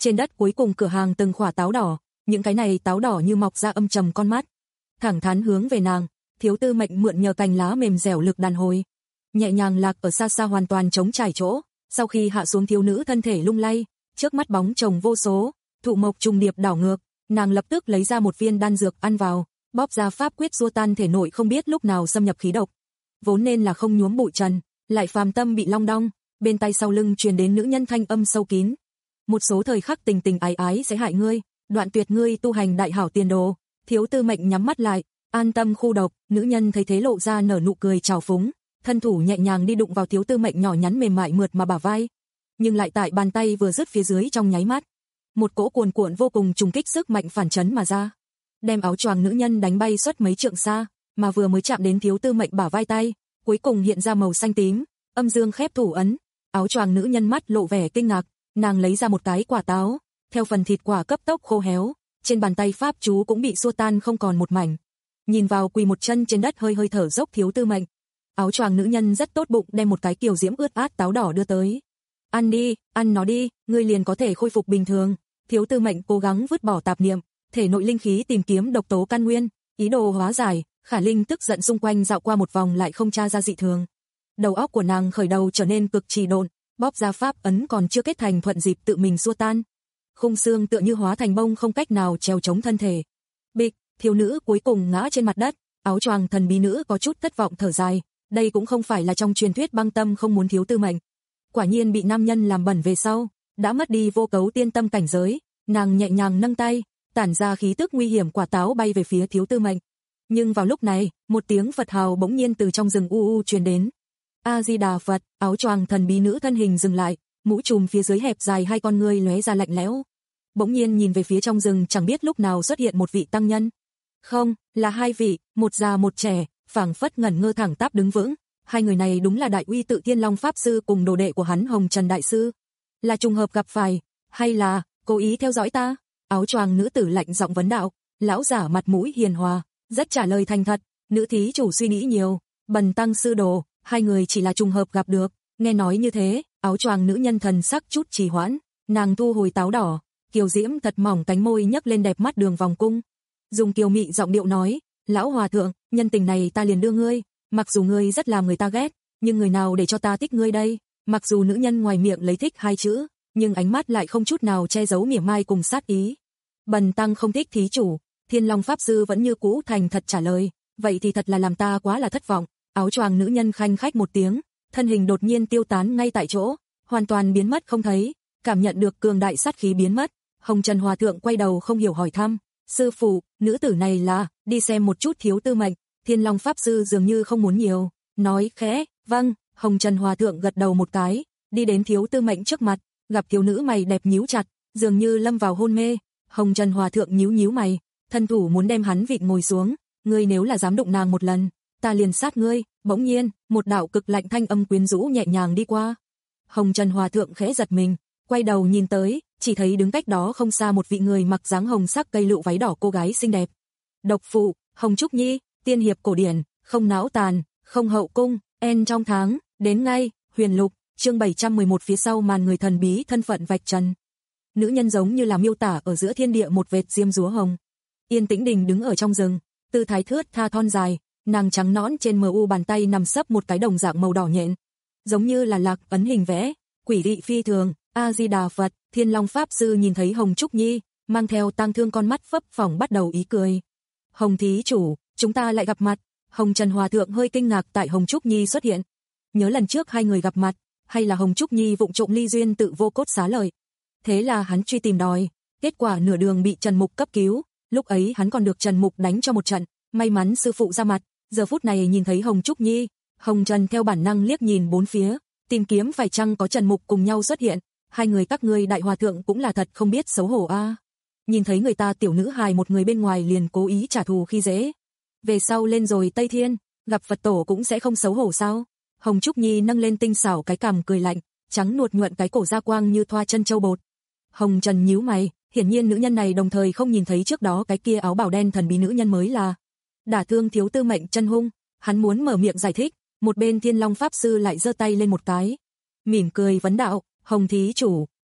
Trên đất cuối cùng cửa hàng từng khỏa táo đỏ, những cái này táo đỏ như mọc ra âm trầm con mắt. Thẳng thắn hướng về nàng, Thiếu Tư Mệnh mượn nhờ cành lá mềm dẻo lực đàn hồi, nhẹ nhàng lạc ở xa xa hoàn toàn trống trải chỗ, sau khi hạ xuống thiếu nữ thân thể lung lay, trước mắt bóng chồng vô số, thụ mộc trùng điệp đảo ngược, nàng lập tức lấy ra một viên đan dược ăn vào, bóp ra pháp quyết xua tan thể nội không biết lúc nào xâm nhập khí độc. Vốn nên là không nhuốm bụi trần, lại phàm tâm bị long đong, bên tay sau lưng truyền đến nữ nhân thanh âm sâu kín. Một số thời khắc tình tình ái ái sẽ hại ngươi, đoạn tuyệt ngươi tu hành đại hảo tiền đồ. Thiếu Tư Mệnh nhắm mắt lại, an tâm khu độc, nữ nhân thấy thế lộ ra nở nụ cười trào phúng, thân thủ nhẹ nhàng đi đụng vào Thiếu Tư Mệnh nhỏ nhắn mềm mại mượt mà bả vai, nhưng lại tại bàn tay vừa dứt phía dưới trong nháy mắt, một cỗ cuồn cuộn vô cùng trùng kích sức mạnh phản chấn mà ra, đem áo choàng nữ nhân đánh bay suốt mấy trượng xa, mà vừa mới chạm đến Thiếu Tư Mệnh bả vai tay, cuối cùng hiện ra màu xanh tím, âm dương khép thủ ấn. Áo choàng nữ nhân mắt lộ vẻ kinh ngạc, nàng lấy ra một cái quả táo, theo phần thịt quả cấp tốc khô héo, trên bàn tay pháp chú cũng bị xua tan không còn một mảnh. Nhìn vào quỳ một chân trên đất hơi hơi thở dốc Thiếu Tư Mệnh, áo choàng nữ nhân rất tốt bụng đem một cái kiều diễm ướt át táo đỏ đưa tới. Ăn đi, ăn nó đi, ngươi liền có thể khôi phục bình thường. Thiếu Tư Mệnh cố gắng vứt bỏ tạp niệm, thể nội linh khí tìm kiếm độc tố căn nguyên, ý đồ hóa giải. Khả Linh tức giận xung quanh dạo qua một vòng lại không tra ra dị thường. Đầu óc của nàng khởi đầu trở nên cực trì độn, bóp ra pháp ấn còn chưa kết thành thuận dịp tự mình xua tan. Khung xương tựa như hóa thành bông không cách nào trèo chống thân thể. Bịch, thiếu nữ cuối cùng ngã trên mặt đất, áo choàng thần bí nữ có chút thất vọng thở dài, đây cũng không phải là trong truyền thuyết băng tâm không muốn Thiếu Tư Mệnh. Quả nhiên bị nam nhân làm bẩn về sau, đã mất đi vô cấu tiên tâm cảnh giới, nàng nhẹ nhàng nâng tay, tản ra khí tức nguy hiểm quả táo bay về phía Thiếu Tư Mệnh. Nhưng vào lúc này, một tiếng Phật hào bỗng nhiên từ trong rừng u u truyền đến. A Di Đà Phật, áo choàng thần bí nữ thân hình dừng lại, mũ trùm phía dưới hẹp dài hai con ngươi lóe ra lạnh lẽo. Bỗng nhiên nhìn về phía trong rừng chẳng biết lúc nào xuất hiện một vị tăng nhân. Không, là hai vị, một già một trẻ, phảng phất ngẩn ngơ thẳng tắp đứng vững. Hai người này đúng là Đại Uy Tự Thiên Long pháp sư cùng đồ đệ của hắn Hồng Trần đại sư. Là trùng hợp gặp phải, hay là cố ý theo dõi ta? Áo choàng nữ tử lạnh giọng vấn đạo, lão giả mặt mũi hiền hòa, rất trả lời thành thật. Nữ thí chủ suy nghĩ nhiều, bần tăng sư đồ, hai người chỉ là trùng hợp gặp được. Nghe nói như thế, áo choàng nữ nhân thần sắc chút trì hoãn, nàng thu hồi táo đỏ, kiều diễm thật mỏng cánh môi nhấc lên đẹp mắt đường vòng cung, dùng kiều mị giọng điệu nói, lão hòa thượng, nhân tình này ta liền đưa ngươi, mặc dù ngươi rất làm người ta ghét, nhưng người nào để cho ta thích ngươi đây? Mặc dù nữ nhân ngoài miệng lấy thích hai chữ, nhưng ánh mắt lại không chút nào che giấu mỉa mai cùng sát ý. Bần tăng không thích thí chủ. Thiên Long pháp sư vẫn như cũ thành thật trả lời, vậy thì thật là làm ta quá là thất vọng. Áo choàng nữ nhân khanh khách một tiếng, thân hình đột nhiên tiêu tán ngay tại chỗ, hoàn toàn biến mất không thấy. Cảm nhận được cường đại sát khí biến mất, Hồng Trần hòa thượng quay đầu không hiểu hỏi thăm, sư phụ, nữ tử này là, đi xem một chút Thiếu Tư Mệnh. Thiên Long pháp sư dường như không muốn nhiều, nói khẽ, vâng. Hồng Trần hòa thượng gật đầu một cái, đi đến Thiếu Tư Mệnh trước mặt, gặp thiếu nữ mày đẹp nhíu chặt, dường như lâm vào hôn mê. Hồng Trần hòa thượng nhíu nhíu mày, thân thủ muốn đem hắn vịn ngồi xuống, ngươi nếu là dám đụng nàng một lần, ta liền sát ngươi. Bỗng nhiên, một đạo cực lạnh thanh âm quyến rũ nhẹ nhàng đi qua. Hồng Trần hòa thượng khẽ giật mình, quay đầu nhìn tới, chỉ thấy đứng cách đó không xa một vị người mặc dáng hồng sắc cây lựu váy đỏ cô gái xinh đẹp. Độc phụ, Hồng Trúc Nhi, tiên hiệp cổ điển, không não tàn, không hậu cung, en trong tháng, đến ngay, huyền lục, chương bảy trăm mười một phía sau màn người thần bí thân phận vạch trần. Nữ nhân giống như là miêu tả ở giữa thiên địa một vệt diêm dúa hồng. Yên Tĩnh Đình đứng ở trong rừng, tư thái thướt tha thon dài, nàng trắng nõn trên mờ u bàn tay nằm sấp một cái đồng dạng màu đỏ nhện, giống như là lạc ấn hình vẽ, quỷ dị phi thường. A Di Đà Phật. Thiên Long pháp sư nhìn thấy Hồng Trúc Nhi, mang theo tang thương con mắt phấp phỏng bắt đầu ý cười. Hồng thí chủ, chúng ta lại gặp mặt. Hồng Trần hòa thượng hơi kinh ngạc tại Hồng Trúc Nhi xuất hiện. Nhớ lần trước hai người gặp mặt, hay là Hồng Trúc Nhi vụng trộm ly duyên tự vô cốt xá lợi. Thế là hắn truy tìm đòi, kết quả nửa đường bị Trần Mục cấp cứu, lúc ấy hắn còn được Trần Mục đánh cho một trận, may mắn sư phụ ra mặt, giờ phút này nhìn thấy Hồng Trúc Nhi, Hồng Trần theo bản năng liếc nhìn bốn phía, tìm kiếm phải chăng có Trần Mục cùng nhau xuất hiện. Hai người các ngươi đại hòa thượng cũng là thật không biết xấu hổ a. À. Nhìn thấy người ta tiểu nữ hài một người bên ngoài liền cố ý trả thù khi dễ. Về sau lên rồi Tây Thiên, gặp Phật tổ cũng sẽ không xấu hổ sao? Hồng Trúc Nhi nâng lên tinh xảo cái cằm cười lạnh, trắng nuột nhuận cái cổ da quang như thoa chân châu bột. Hồng Trần nhíu mày, hiển nhiên nữ nhân này đồng thời không nhìn thấy trước đó cái kia áo bào đen thần bí nữ nhân mới là đả thương Thiếu Tư Mệnh chân hung. Hắn muốn mở miệng giải thích, một bên Thiên Long pháp sư lại giơ tay lên một cái, mỉm cười vấn đạo, Hồng thí chủ,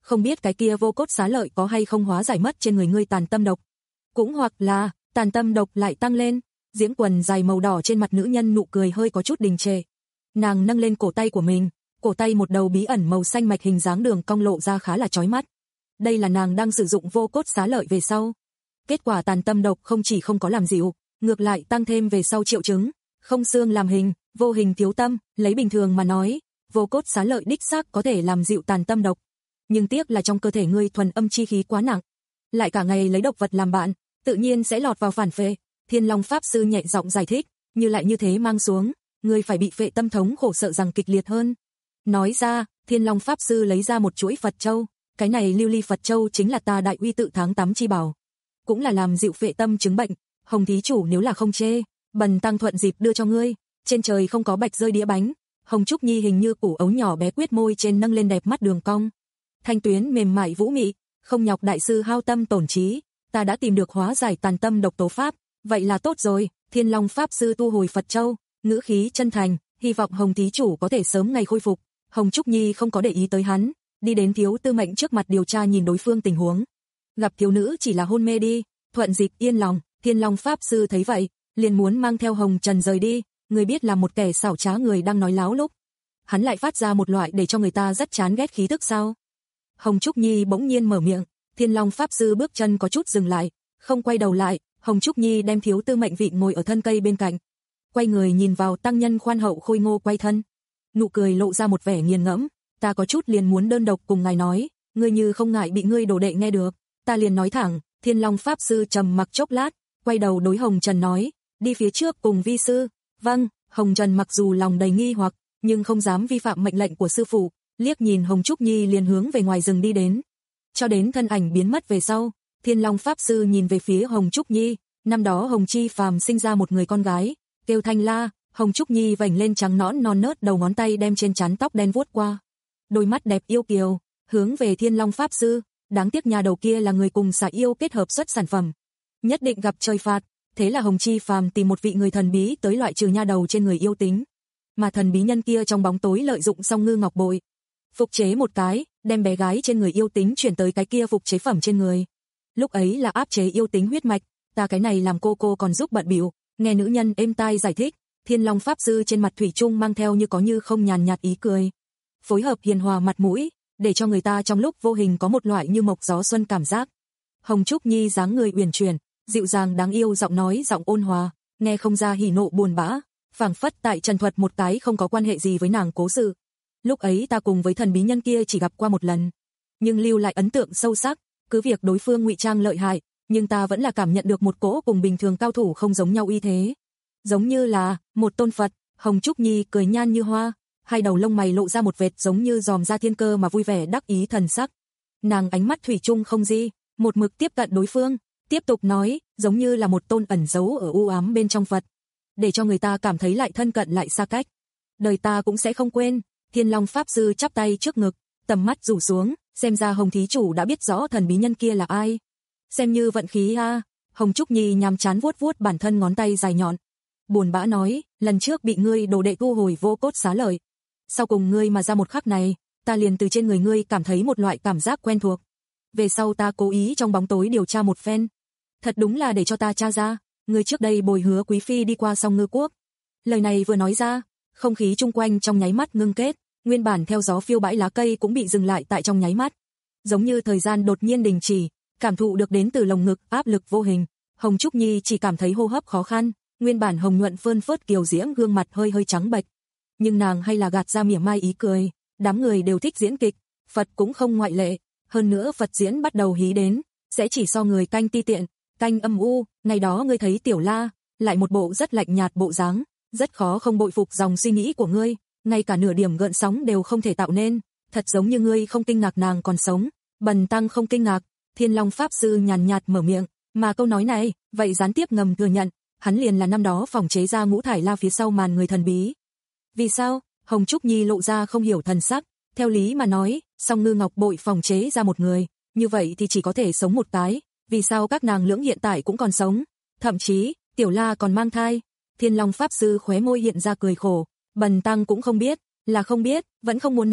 không biết cái kia vô cốt xá lợi có hay không hóa giải mất trên người ngươi tàn tâm độc. Cũng hoặc là, tàn tâm độc lại tăng lên. Diễm quần dài màu đỏ trên mặt nữ nhân nụ cười hơi có chút đình trệ. Nàng nâng lên cổ tay của mình, cổ tay một đầu bí ẩn màu xanh mạch hình dáng đường cong lộ ra khá là chói mắt. Đây là nàng đang sử dụng vô cốt xá lợi về sau. Kết quả tàn tâm độc không chỉ không có làm dịu, ngược lại tăng thêm về sau triệu chứng, không xương làm hình, vô hình thiếu tâm, lấy bình thường mà nói, vô cốt xá lợi đích xác có thể làm dịu tàn tâm độc. Nhưng tiếc là trong cơ thể ngươi thuần âm chi khí quá nặng, lại cả ngày lấy độc vật làm bạn, tự nhiên sẽ lọt vào phản phệ. Thiên Long Pháp Sư nhẹ giọng giải thích, như lại như thế mang xuống, ngươi phải bị phệ tâm thống khổ sợ rằng kịch liệt hơn. Nói ra, Thiên Long Pháp Sư lấy ra một chuỗi Phật Châu, cái này lưu ly Phật Châu chính là ta đại uy tự tháng tám chi bảo. Cũng là làm dịu phệ tâm chứng bệnh, Hồng thí chủ nếu là không chê, bần tăng thuận dịp đưa cho ngươi. Trên trời không có bạch rơi đĩa bánh, Hồng Trúc Nhi hình như củ ấu nhỏ bé quyết môi trên nâng lên đẹp mắt đường cong. Thanh tuyến mềm mại vũ mị, không nhọc đại sư hao tâm tổn trí, ta đã tìm được hóa giải tàn tâm độc tố pháp, vậy là tốt rồi. Thiên Long Pháp Sư tu hồi Phật Châu, ngữ khí chân thành, hy vọng Hồng thí chủ có thể sớm ngày khôi phục. Hồng Trúc Nhi không có để ý tới hắn, đi đến Thiếu Tư Mệnh trước mặt điều tra nhìn đối phương tình huống. Gặp thiếu nữ chỉ là hôn mê đi, thuận dịp yên lòng. Thiên Long Pháp Sư thấy vậy, liền muốn mang theo Hồng Trần rời đi. Người biết là một kẻ xảo trá người đang nói láo lúc, hắn lại phát ra một loại để cho người ta rất chán ghét khí tức sao? Hồng Trúc Nhi bỗng nhiên mở miệng, Thiên Long Pháp Sư bước chân có chút dừng lại, không quay đầu lại. Hồng Trúc Nhi đem Thiếu Tư Mệnh vị ngồi ở thân cây bên cạnh, quay người nhìn vào tăng nhân khoan hậu khôi ngô quay thân, nụ cười lộ ra một vẻ nghiền ngẫm, ta có chút liền muốn đơn độc cùng ngài nói, ngươi như không ngại bị ngươi đồ đệ nghe được, ta liền nói thẳng. Thiên Long Pháp Sư trầm mặc chốc lát, quay đầu đối Hồng Trần nói, đi phía trước cùng vi sư. Vâng. Hồng Trần mặc dù lòng đầy nghi hoặc, nhưng không dám vi phạm mệnh lệnh của sư phụ, liếc nhìn Hồng Trúc Nhi liền hướng về ngoài rừng đi đến. Cho đến thân ảnh biến mất về sau, Thiên Long Pháp Sư nhìn về phía Hồng Trúc Nhi, năm đó Hồng Chi Phàm sinh ra một người con gái, kêu Thanh La. Hồng Trúc Nhi vành lên trắng nõn non nớt đầu ngón tay đem trên trán tóc đen vuốt qua, đôi mắt đẹp yêu kiều, hướng về Thiên Long Pháp Sư, đáng tiếc nhà đầu kia là người cùng xà yêu kết hợp xuất sản phẩm, nhất định gặp trời phạt. Thế là Hồng Chi Phàm tìm một vị người thần bí tới loại trừ nha đầu trên người yêu tính, mà thần bí nhân kia trong bóng tối lợi dụng Song Ngư Ngọc Bội, phục chế một cái, đem bé gái trên người yêu tính chuyển tới cái kia phục chế phẩm trên người. Lúc ấy là áp chế yêu tính huyết mạch, ta cái này làm cô cô còn giúp bận bịu. Nghe nữ nhân êm tai giải thích, Thiên Long Pháp Sư trên mặt thủy chung mang theo như có như không nhàn nhạt ý cười, phối hợp hiền hòa mặt mũi, để cho người ta trong lúc vô hình có một loại như mộc gió xuân cảm giác. Hồng Trúc Nhi dáng người uyển chuyển, dịu dàng đáng yêu, giọng nói giọng ôn hòa, nghe không ra hỉ nộ buồn bã, phảng phất tại trần thuật một cái không có quan hệ gì với nàng cố sự. Lúc ấy ta cùng với thần bí nhân kia chỉ gặp qua một lần, nhưng lưu lại ấn tượng sâu sắc, cứ việc đối phương ngụy trang lợi hại, nhưng ta vẫn là cảm nhận được một cỗ cùng bình thường cao thủ không giống nhau uy thế, giống như là một tôn Phật. Hồng Trúc Nhi cười nhan như hoa, hai đầu lông mày lộ ra một vệt giống như giòm ra thiên cơ mà vui vẻ đắc ý thần sắc. Nàng ánh mắt thủy chung không di, một mực tiếp cận đối phương, tiếp tục nói, giống như là một tôn ẩn giấu ở u ám bên trong Phật, để cho người ta cảm thấy lại thân cận lại xa cách. Đời ta cũng sẽ không quên. Thiên Long Pháp Sư chắp tay trước ngực, tầm mắt rủ xuống, xem ra Hồng thí chủ đã biết rõ thần bí nhân kia là ai. Xem như vận khí ha. Hồng Trúc Nhi nhắm chán vuốt vuốt bản thân ngón tay dài nhọn, buồn bã nói, lần trước bị ngươi đồ đệ thu hồi vô cốt xá lợi, sau cùng ngươi mà ra một khắc này, ta liền từ trên người ngươi cảm thấy một loại cảm giác quen thuộc. Về sau ta cố ý trong bóng tối điều tra một phen, thật đúng là để cho ta tra ra, ngươi trước đây bồi hứa quý phi đi qua Song Ngư Quốc. Lời này vừa nói ra, không khí chung quanh trong nháy mắt ngưng kết, nguyên bản theo gió phiêu bãi lá cây cũng bị dừng lại tại trong nháy mắt, giống như thời gian đột nhiên đình chỉ, cảm thụ được đến từ lồng ngực áp lực vô hình. Hồng Trúc Nhi chỉ cảm thấy hô hấp khó khăn, nguyên bản hồng nhuận phơn phớt kiều diễm gương mặt hơi hơi trắng bệch, nhưng nàng hay là gạt ra mỉa mai ý cười. Đám người đều thích diễn kịch, Phật cũng không ngoại lệ, hơn nữa Phật diễn bắt đầu hí đến, sẽ chỉ so người canh ti tiện, canh âm u. Ngày đó ngươi thấy Tiểu La, lại một bộ rất lạnh nhạt bộ dáng, rất khó không bội phục dòng suy nghĩ của ngươi, ngay cả nửa điểm gợn sóng đều không thể tạo nên, thật giống như ngươi không kinh ngạc nàng còn sống. Bần tăng không kinh ngạc. Thiên Long Pháp Sư nhàn nhạt mở miệng, mà câu nói này, vậy gián tiếp ngầm thừa nhận, hắn liền là năm đó phòng chế ra Ngũ Thải La phía sau màn người thần bí. Vì sao? Hồng Trúc Nhi lộ ra không hiểu thần sắc, theo lý mà nói, Song Ngư Ngọc Bội phòng chế ra một người, như vậy thì chỉ có thể sống một cái, vì sao các nàng lưỡng hiện tại cũng còn sống, thậm chí, Tiểu La còn mang thai. Thiên Long Pháp Sư khóe môi hiện ra cười khổ, bần tăng cũng không biết, là không biết, vẫn không muốn nói.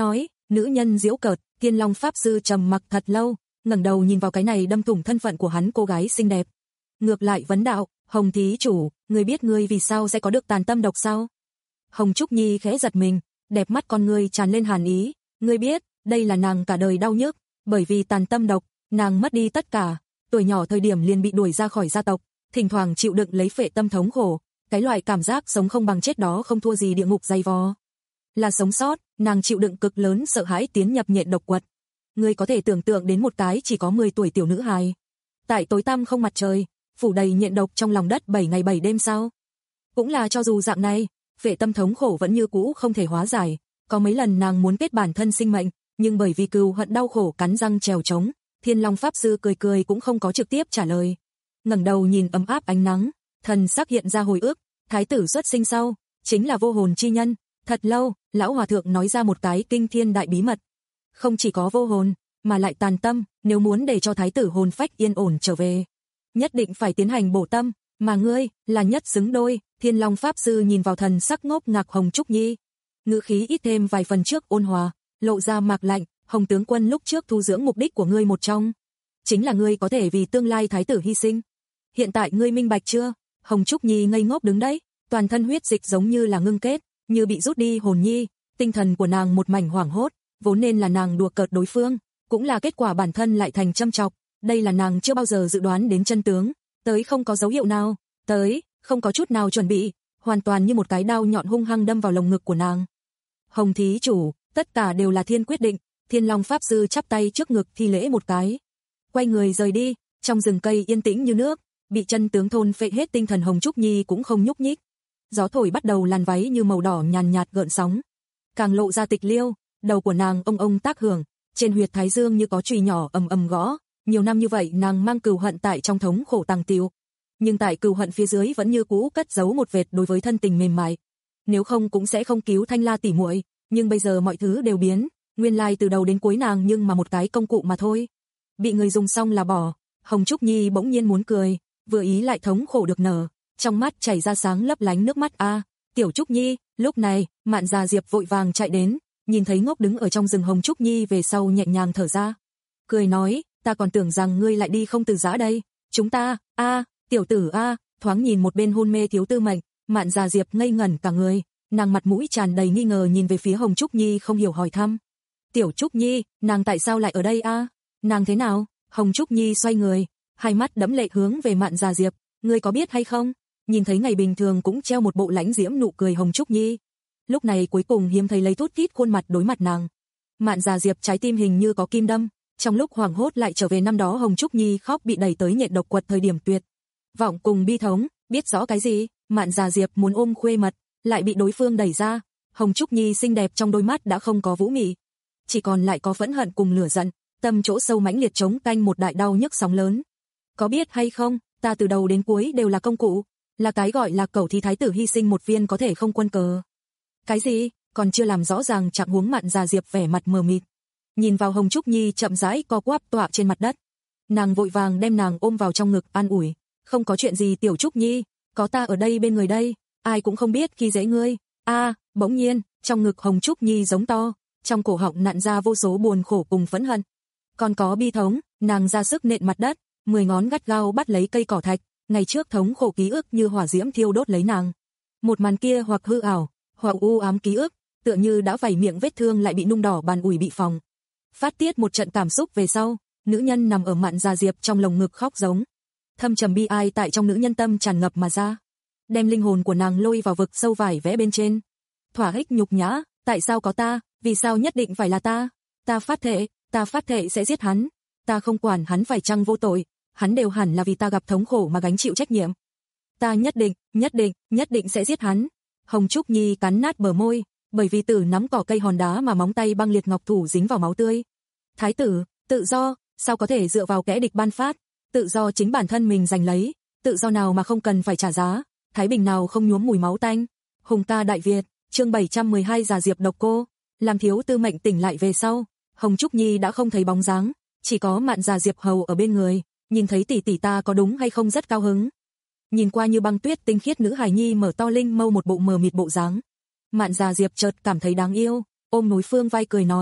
Nữ nhân giễu cợt, Thiên Long Pháp Sư trầm mặc thật lâu, ngẩng đầu nhìn vào cái này đâm thủng thân phận của hắn cô gái xinh đẹp. Ngược lại vấn đạo, Hồng thí chủ, ngươi biết ngươi vì sao sẽ có được tàn tâm độc sao? Hồng Trúc Nhi khẽ giật mình, đẹp mắt con ngươi tràn lên hàn ý, ngươi biết, đây là nàng cả đời đau nhức, bởi vì tàn tâm độc, nàng mất đi tất cả, tuổi nhỏ thời điểm liền bị đuổi ra khỏi gia tộc, thỉnh thoảng chịu đựng lấy phệ tâm thống khổ, cái loại cảm giác sống không bằng chết đó không thua gì địa ngục dày vò. Là sống sót, nàng chịu đựng cực lớn sợ hãi tiến nhập nhện độc quật. Ngươi có thể tưởng tượng đến một cái chỉ có mười tuổi tiểu nữ hài, tại tối tăm không mặt trời, phủ đầy nhện độc trong lòng đất bảy ngày bảy đêm sao? Cũng là cho dù dạng này, phệ tâm thống khổ vẫn như cũ không thể hóa giải, có mấy lần nàng muốn kết bản thân sinh mệnh, nhưng bởi vì cừu hận đau khổ cắn răng trèo trống, Thiên Long Pháp Sư cười cười cũng không có trực tiếp trả lời. Ngẩng đầu nhìn ấm áp ánh nắng, thần sắc hiện ra hồi ức, thái tử xuất sinh sau, chính là vô hồn chi nhân. Thật lâu, lão hòa thượng nói ra một cái kinh thiên đại bí mật. Không chỉ có vô hồn, mà lại tàn tâm, nếu muốn để cho thái tử hồn phách yên ổn trở về, nhất định phải tiến hành bổ tâm, mà ngươi, là nhất xứng đôi. Thiên Long Pháp Sư nhìn vào thần sắc ngốc ngạc Hồng Trúc Nhi. Ngữ khí ít thêm vài phần trước ôn hòa, lộ ra mạc lạnh, Hồng tướng quân lúc trước thu dưỡng mục đích của ngươi một trong. Chính là ngươi có thể vì tương lai thái tử hy sinh. Hiện tại ngươi minh bạch chưa? Hồng Trúc Nhi ngây ngốc đứng đấy, toàn thân huyết dịch giống như là ngưng kết, như bị rút đi hồn nhi, tinh thần của nàng một mảnh hoảng hốt, vốn nên là nàng đùa cợt đối phương, cũng là kết quả bản thân lại thành châm chọc, đây là nàng chưa bao giờ dự đoán đến chân tướng, tới không có dấu hiệu nào, tới, không có chút nào chuẩn bị, hoàn toàn như một cái đao nhọn hung hăng đâm vào lồng ngực của nàng. Hồng thí chủ, tất cả đều là thiên quyết định. Thiên Long Pháp Sư chắp tay trước ngực thi lễ một cái, quay người rời đi. Trong rừng cây yên tĩnh như nước, bị chân tướng thôn phệ hết tinh thần Hồng Trúc Nhi cũng không nhúc nhích. Gió thổi bắt đầu làn váy như màu đỏ nhàn nhạt gợn sóng, càng lộ ra tịch liêu, đầu của nàng ông ông tác hưởng, trên huyệt thái dương như có chùy nhỏ ầm ầm gõ, nhiều năm như vậy nàng mang cừu hận tại trong thống khổ tàng tiệu, nhưng tại cừu hận phía dưới vẫn như cũ cất giấu một vệt đối với thân tình mềm mại. Nếu không cũng sẽ không cứu Thanh La tỷ muội, nhưng bây giờ mọi thứ đều biến, nguyên lai từ đầu đến cuối nàng nhưng mà một cái công cụ mà thôi. Bị người dùng xong là bỏ. Hồng Trúc Nhi bỗng nhiên muốn cười, vừa ý lại thống khổ được nở, trong mắt chảy ra sáng lấp lánh nước mắt. A, Tiểu Trúc Nhi. Lúc này, Mạn Già Diệp vội vàng chạy đến, nhìn thấy ngốc đứng ở trong rừng Hồng Trúc Nhi về sau nhẹ nhàng thở ra, cười nói, ta còn tưởng rằng ngươi lại đi không từ giã đây. Chúng ta, a, tiểu tử a. Thoáng nhìn một bên hôn mê Thiếu Tư Mệnh, Mạn Già Diệp ngây ngẩn cả người, nàng mặt mũi tràn đầy nghi ngờ nhìn về phía Hồng Trúc Nhi không hiểu hỏi thăm. Tiểu Trúc Nhi, nàng tại sao lại ở đây a? Nàng thế nào? Hồng Trúc Nhi xoay người, hai mắt đẫm lệ hướng về Mạn Già Diệp, ngươi có biết hay không? Nhìn thấy ngày bình thường cũng treo một bộ lãnh diễm nụ cười Hồng Trúc Nhi, lúc này cuối cùng hiếm thấy lấy thút thít khuôn mặt đối mặt nàng. Mạn Già Diệp trái tim hình như có kim đâm, trong lúc hoảng hốt lại trở về năm đó Hồng Trúc Nhi khóc bị đẩy tới nhện độc quật thời điểm tuyệt vọng cùng bi thống, biết rõ cái gì? Mạn Già Diệp muốn ôm khuê mật, lại bị đối phương đẩy ra. Hồng Trúc Nhi xinh đẹp trong đôi mắt đã không có vũ mị, chỉ còn lại có phẫn hận cùng lửa giận, tâm chỗ sâu mãnh liệt chống canh một đại đau nhức sóng lớn. Có biết hay không, ta từ đầu đến cuối đều là công cụ, là cái gọi là cẩu thì thái tử hy sinh một viên có thể không quân cờ. Cái gì? Còn chưa làm rõ ràng trạng huống. Mạn Già Diệp vẻ mặt mờ mịt, nhìn vào Hồng Trúc Nhi chậm rãi co quắp tọa trên mặt đất. Nàng vội vàng đem nàng ôm vào trong ngực an ủi, không có chuyện gì Tiểu Trúc Nhi, có ta ở đây bên người đây, ai cũng không biết khi dễ ngươi. A, bỗng nhiên, trong ngực Hồng Trúc Nhi giống to, trong cổ họng nặn ra vô số buồn khổ cùng phẫn hận. Còn có bi thống, nàng ra sức nện mặt đất, mười ngón gắt gao bắt lấy cây cỏ thạch, ngày trước thống khổ ký ức như hỏa diễm thiêu đốt lấy nàng. Một màn kia hoặc hư ảo, hoặc u ám ký ức, tựa như đã vảy miệng vết thương lại bị nung đỏ bàn ủi bị phòng. Phát tiết một trận cảm xúc về sau, nữ nhân nằm ở Mạn Già Diệp trong lồng ngực khóc giống. Thâm trầm bi ai tại trong nữ nhân tâm tràn ngập mà ra, đem linh hồn của nàng lôi vào vực sâu vải vẽ bên trên. Thỏa hích nhục nhã, tại sao có ta, vì sao nhất định phải là ta? Ta phát thệ, ta phát thệ sẽ giết hắn. Ta không quản hắn phải chăng vô tội, hắn đều hẳn là vì ta gặp thống khổ mà gánh chịu trách nhiệm. Ta nhất định, nhất định, nhất định sẽ giết hắn. Hồng Trúc Nhi cắn nát bờ môi, bởi vì tử nắm cỏ cây hòn đá mà móng tay băng liệt ngọc thủ dính vào máu tươi. Thái tử, tự do, sao có thể dựa vào kẻ địch ban phát? Tự do chính bản thân mình giành lấy, tự do nào mà không cần phải trả giá, thái bình nào không nhuốm mùi máu tanh. Hùng ca Đại Việt, chương bảy trăm mười hai Già Diệp độc cô. Làm Thiếu Tư Mệnh tỉnh lại về sau, Hồng Trúc Nhi đã không thấy bóng dáng, chỉ có Mạn Già Diệp hầu ở bên người, nhìn thấy tỷ tỷ ta có đúng hay không rất cao hứng. Nhìn qua như băng tuyết tinh khiết nữ hài nhi mở to linh mâu một bộ mờ mịt bộ dáng. Mạn Già Diệp chợt cảm thấy đáng yêu, ôm núi phương vai cười nói,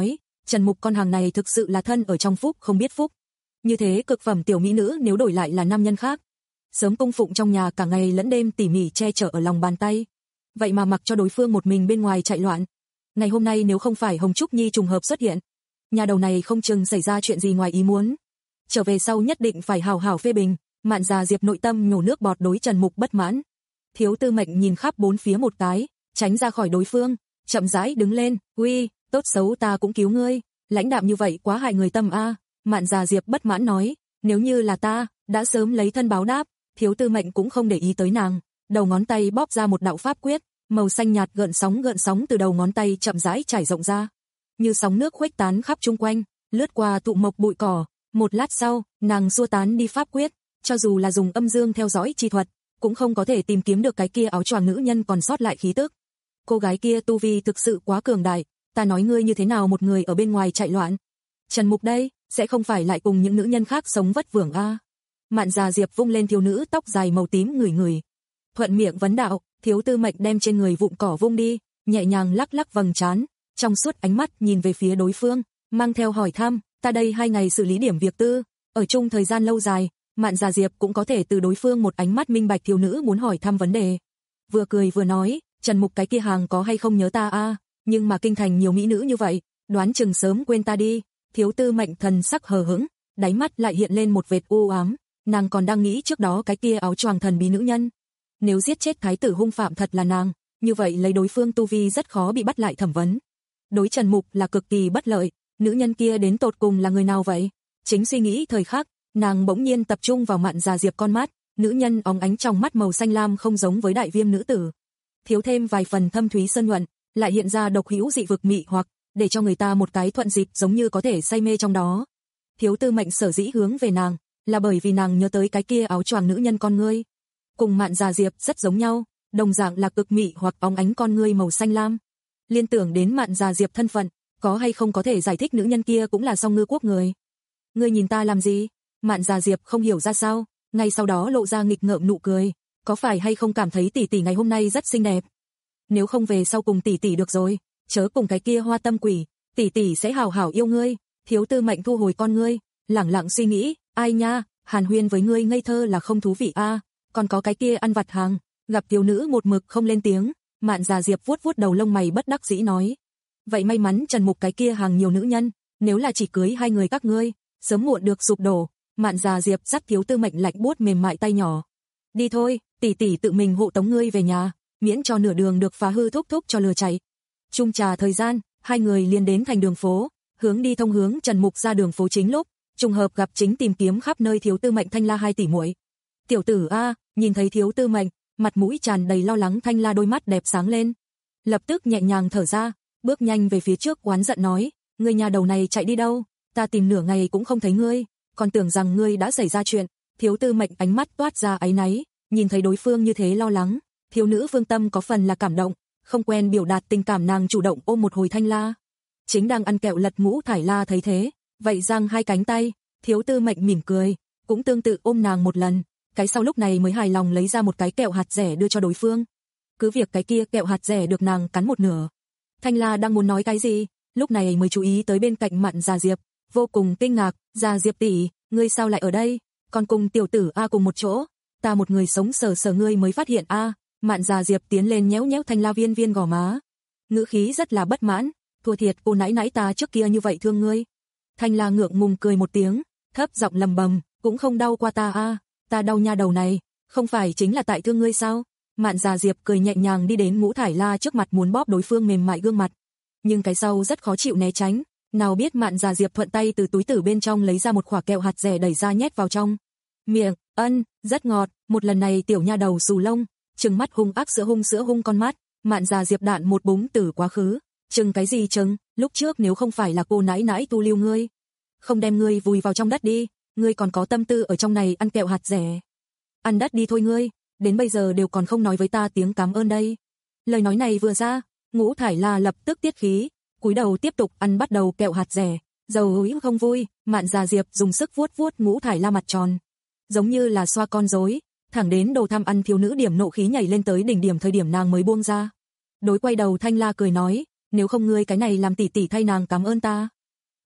Trần Mục con hàng này thực sự là thân ở trong phúc không biết phúc. Như thế cực phẩm tiểu mỹ nữ nếu đổi lại là nam nhân khác, sớm cung phụng trong nhà cả ngày lẫn đêm tỉ mỉ che chở ở lòng bàn tay. Vậy mà mặc cho đối phương một mình bên ngoài chạy loạn. Ngày hôm nay nếu không phải Hồng Trúc Nhi trùng hợp xuất hiện, nhà đầu này không chừng xảy ra chuyện gì ngoài ý muốn. Trở về sau nhất định phải hào hào phê bình. Mạn Già Diệp nội tâm nhổ nước bọt đối Trần Mục bất mãn. Thiếu Tư Mệnh nhìn khắp bốn phía một cái, tránh ra khỏi đối phương, chậm rãi đứng lên, "Uy, tốt xấu ta cũng cứu ngươi, lãnh đạm như vậy quá hại người tâm a." Mạn Già Diệp bất mãn nói, "Nếu như là ta, đã sớm lấy thân báo đáp." Thiếu Tư Mệnh cũng không để ý tới nàng, đầu ngón tay bóp ra một đạo pháp quyết, màu xanh nhạt gợn sóng gợn sóng từ đầu ngón tay chậm rãi trải rộng ra, như sóng nước khuếch tán khắp chung quanh, lướt qua tụ mộc bụi cỏ. Một lát sau, nàng xua tán đi pháp quyết, cho dù là dùng âm dương theo dõi chi thuật, cũng không có thể tìm kiếm được cái kia áo choàng nữ nhân còn sót lại khí tức. Cô gái kia tu vi thực sự quá cường đại, ta nói ngươi như thế nào một người ở bên ngoài chạy loạn. Trần Mục đây, sẽ không phải lại cùng những nữ nhân khác sống vất vưởng a? Mạn Già Diệp vung lên thiếu nữ tóc dài màu tím ngửi ngửi, thuận miệng vấn đạo. Thiếu Tư Mệnh đem trên người vụn cỏ vung đi, nhẹ nhàng lắc lắc vầng trán, trong suốt ánh mắt nhìn về phía đối phương, mang theo hỏi thăm, ta đây hai ngày xử lý điểm việc tư, ở chung thời gian lâu dài, Mạn Già Diệp cũng có thể từ đối phương một ánh mắt minh bạch thiếu nữ muốn hỏi thăm vấn đề. Vừa cười vừa nói, Trần Mục cái kia hàng có hay không nhớ ta a, nhưng mà kinh thành nhiều mỹ nữ như vậy, đoán chừng sớm quên ta đi. Thiếu Tư Mệnh thần sắc hờ hững, đáy mắt lại hiện lên một vệt u ám, nàng còn đang nghĩ trước đó cái kia áo choàng thần bí nữ nhân. Nếu giết chết thái tử hung phạm thật là nàng, như vậy lấy đối phương tu vi rất khó bị bắt lại thẩm vấn. Đối Trần Mục là cực kỳ bất lợi, nữ nhân kia đến tột cùng là người nào vậy? Chính suy nghĩ thời khắc, nàng bỗng nhiên tập trung vào Mạn Già Diệp con mắt, nữ nhân óng ánh trong mắt màu xanh lam không giống với đại viêm nữ tử. Thiếu thêm vài phần thâm thúy sơn nhuận, lại hiện ra độc hữu dị vực mị hoặc, để cho người ta một cái thuận dịp giống như có thể say mê trong đó. Thiếu Tư Mệnh sở dĩ hướng về nàng, là bởi vì nàng nhớ tới cái kia áo choàng nữ nhân con ngươi. Cùng Mạn Già Diệp rất giống nhau, đồng dạng là cực mị hoặc óng ánh con ngươi màu xanh lam. Liên tưởng đến Mạn Già Diệp thân phận, có hay không có thể giải thích nữ nhân kia cũng là Song Ngư quốc người. Ngươi nhìn ta làm gì? Mạn Già Diệp không hiểu ra sao, ngay sau đó lộ ra nghịch ngợm nụ cười, có phải hay không cảm thấy tỷ tỷ ngày hôm nay rất xinh đẹp? Nếu không về sau cùng tỷ tỷ được rồi, chớ cùng cái kia hoa tâm quỷ, tỷ tỷ sẽ hảo hảo yêu ngươi. Thiếu Tư Mệnh thu hồi con ngươi, lẳng lặng suy nghĩ, ai nha, hàn huyên với ngươi ngây thơ là không thú vị a, còn có cái kia ăn vặt hàng. Gặp thiếu nữ một mực không lên tiếng, Mạn Già Diệp vuốt vuốt đầu lông mày bất đắc dĩ nói, vậy may mắn Trần Mục cái kia hàng nhiều nữ nhân, nếu là chỉ cưới hai người các ngươi, sớm muộn được sụp đổ. Mạn Già Diệp dắt Thiếu Tư Mệnh lạnh buốt mềm mại tay nhỏ, đi thôi, tỷ tỷ tự mình hộ tống ngươi về nhà, miễn cho nửa đường được phá hư thúc thúc cho lừa chạy. Chung trà thời gian, hai người liền đến thành đường phố, hướng đi thông hướng Trần Mục ra đường phố chính lúc, trùng hợp gặp chính tìm kiếm khắp nơi Thiếu Tư Mệnh Thanh La hai tỷ muội. Tiểu tử a, nhìn thấy Thiếu Tư Mệnh, mặt mũi tràn đầy lo lắng Thanh La đôi mắt đẹp sáng lên, lập tức nhẹ nhàng thở ra, bước nhanh về phía trước oán giận nói, ngươi nhà đầu này chạy đi đâu, ta tìm nửa ngày cũng không thấy ngươi, còn tưởng rằng ngươi đã xảy ra chuyện. Thiếu Tư Mệnh ánh mắt toát ra áy náy, nhìn thấy đối phương như thế lo lắng, thiếu nữ Vương Tâm có phần là cảm động, không quen biểu đạt tình cảm nàng chủ động ôm một hồi Thanh La. Chính đang ăn kẹo lật Ngũ Thải La thấy thế, vậy giang hai cánh tay, Thiếu Tư Mệnh mỉm cười, cũng tương tự ôm nàng một lần, cái sau lúc này mới hài lòng lấy ra một cái kẹo hạt dẻ đưa cho đối phương. Cứ việc cái kia kẹo hạt dẻ được nàng cắn một nửa. Thanh La đang muốn nói cái gì, lúc này mới chú ý tới bên cạnh Mạn Già Diệp, vô cùng kinh ngạc, Già Diệp tỷ, ngươi sao lại ở đây, còn cùng tiểu tử a cùng một chỗ, ta một người sống sờ sờ ngươi mới phát hiện a. Mạn Già Diệp tiến lên nhéo nhéo Thanh La viên viên gò má, ngữ khí rất là bất mãn, thua thiệt cô nãy nãy ta trước kia như vậy thương ngươi. Thanh La ngượng ngùng cười một tiếng, thấp giọng lầm bầm, cũng không đau qua ta a, ta đau nha đầu này, không phải chính là tại thương ngươi sao? Mạn Già Diệp cười nhẹ nhàng đi đến Ngũ Thải La trước mặt muốn bóp đối phương mềm mại gương mặt, nhưng cái sau rất khó chịu né tránh, nào biết Mạn Già Diệp thuận tay từ túi tử bên trong lấy ra một quả kẹo hạt dẻ đẩy ra nhét vào trong miệng, ân, rất ngọt. Một lần này tiểu nha đầu xù lông, trừng mắt hung ác sữa hung sữa hung con mắt. Mạn Già Diệp đạn một búng tử quá khứ, chừng cái gì chừng, lúc trước nếu không phải là cô nãi nãi tu lưu ngươi, không đem ngươi vùi vào trong đất đi, ngươi còn có tâm tư ở trong này ăn kẹo hạt dẻ. Ăn đất đi thôi ngươi, đến bây giờ đều còn không nói với ta tiếng cảm ơn đây. Lời nói này vừa ra, Ngũ Thải La lập tức tiết khí, cúi đầu tiếp tục ăn bắt đầu kẹo hạt dẻ, dầu húi không vui. Mạn Già Diệp dùng sức vuốt vuốt Ngũ Thải La mặt tròn, giống như là xoa con rối, thẳng đến đồ tham ăn thiếu nữ điểm nộ khí nhảy lên tới đỉnh điểm thời điểm nàng mới buông ra. Đối quay đầu Thanh La cười nói, nếu không ngươi cái này làm tỷ tỷ thay nàng cảm ơn ta.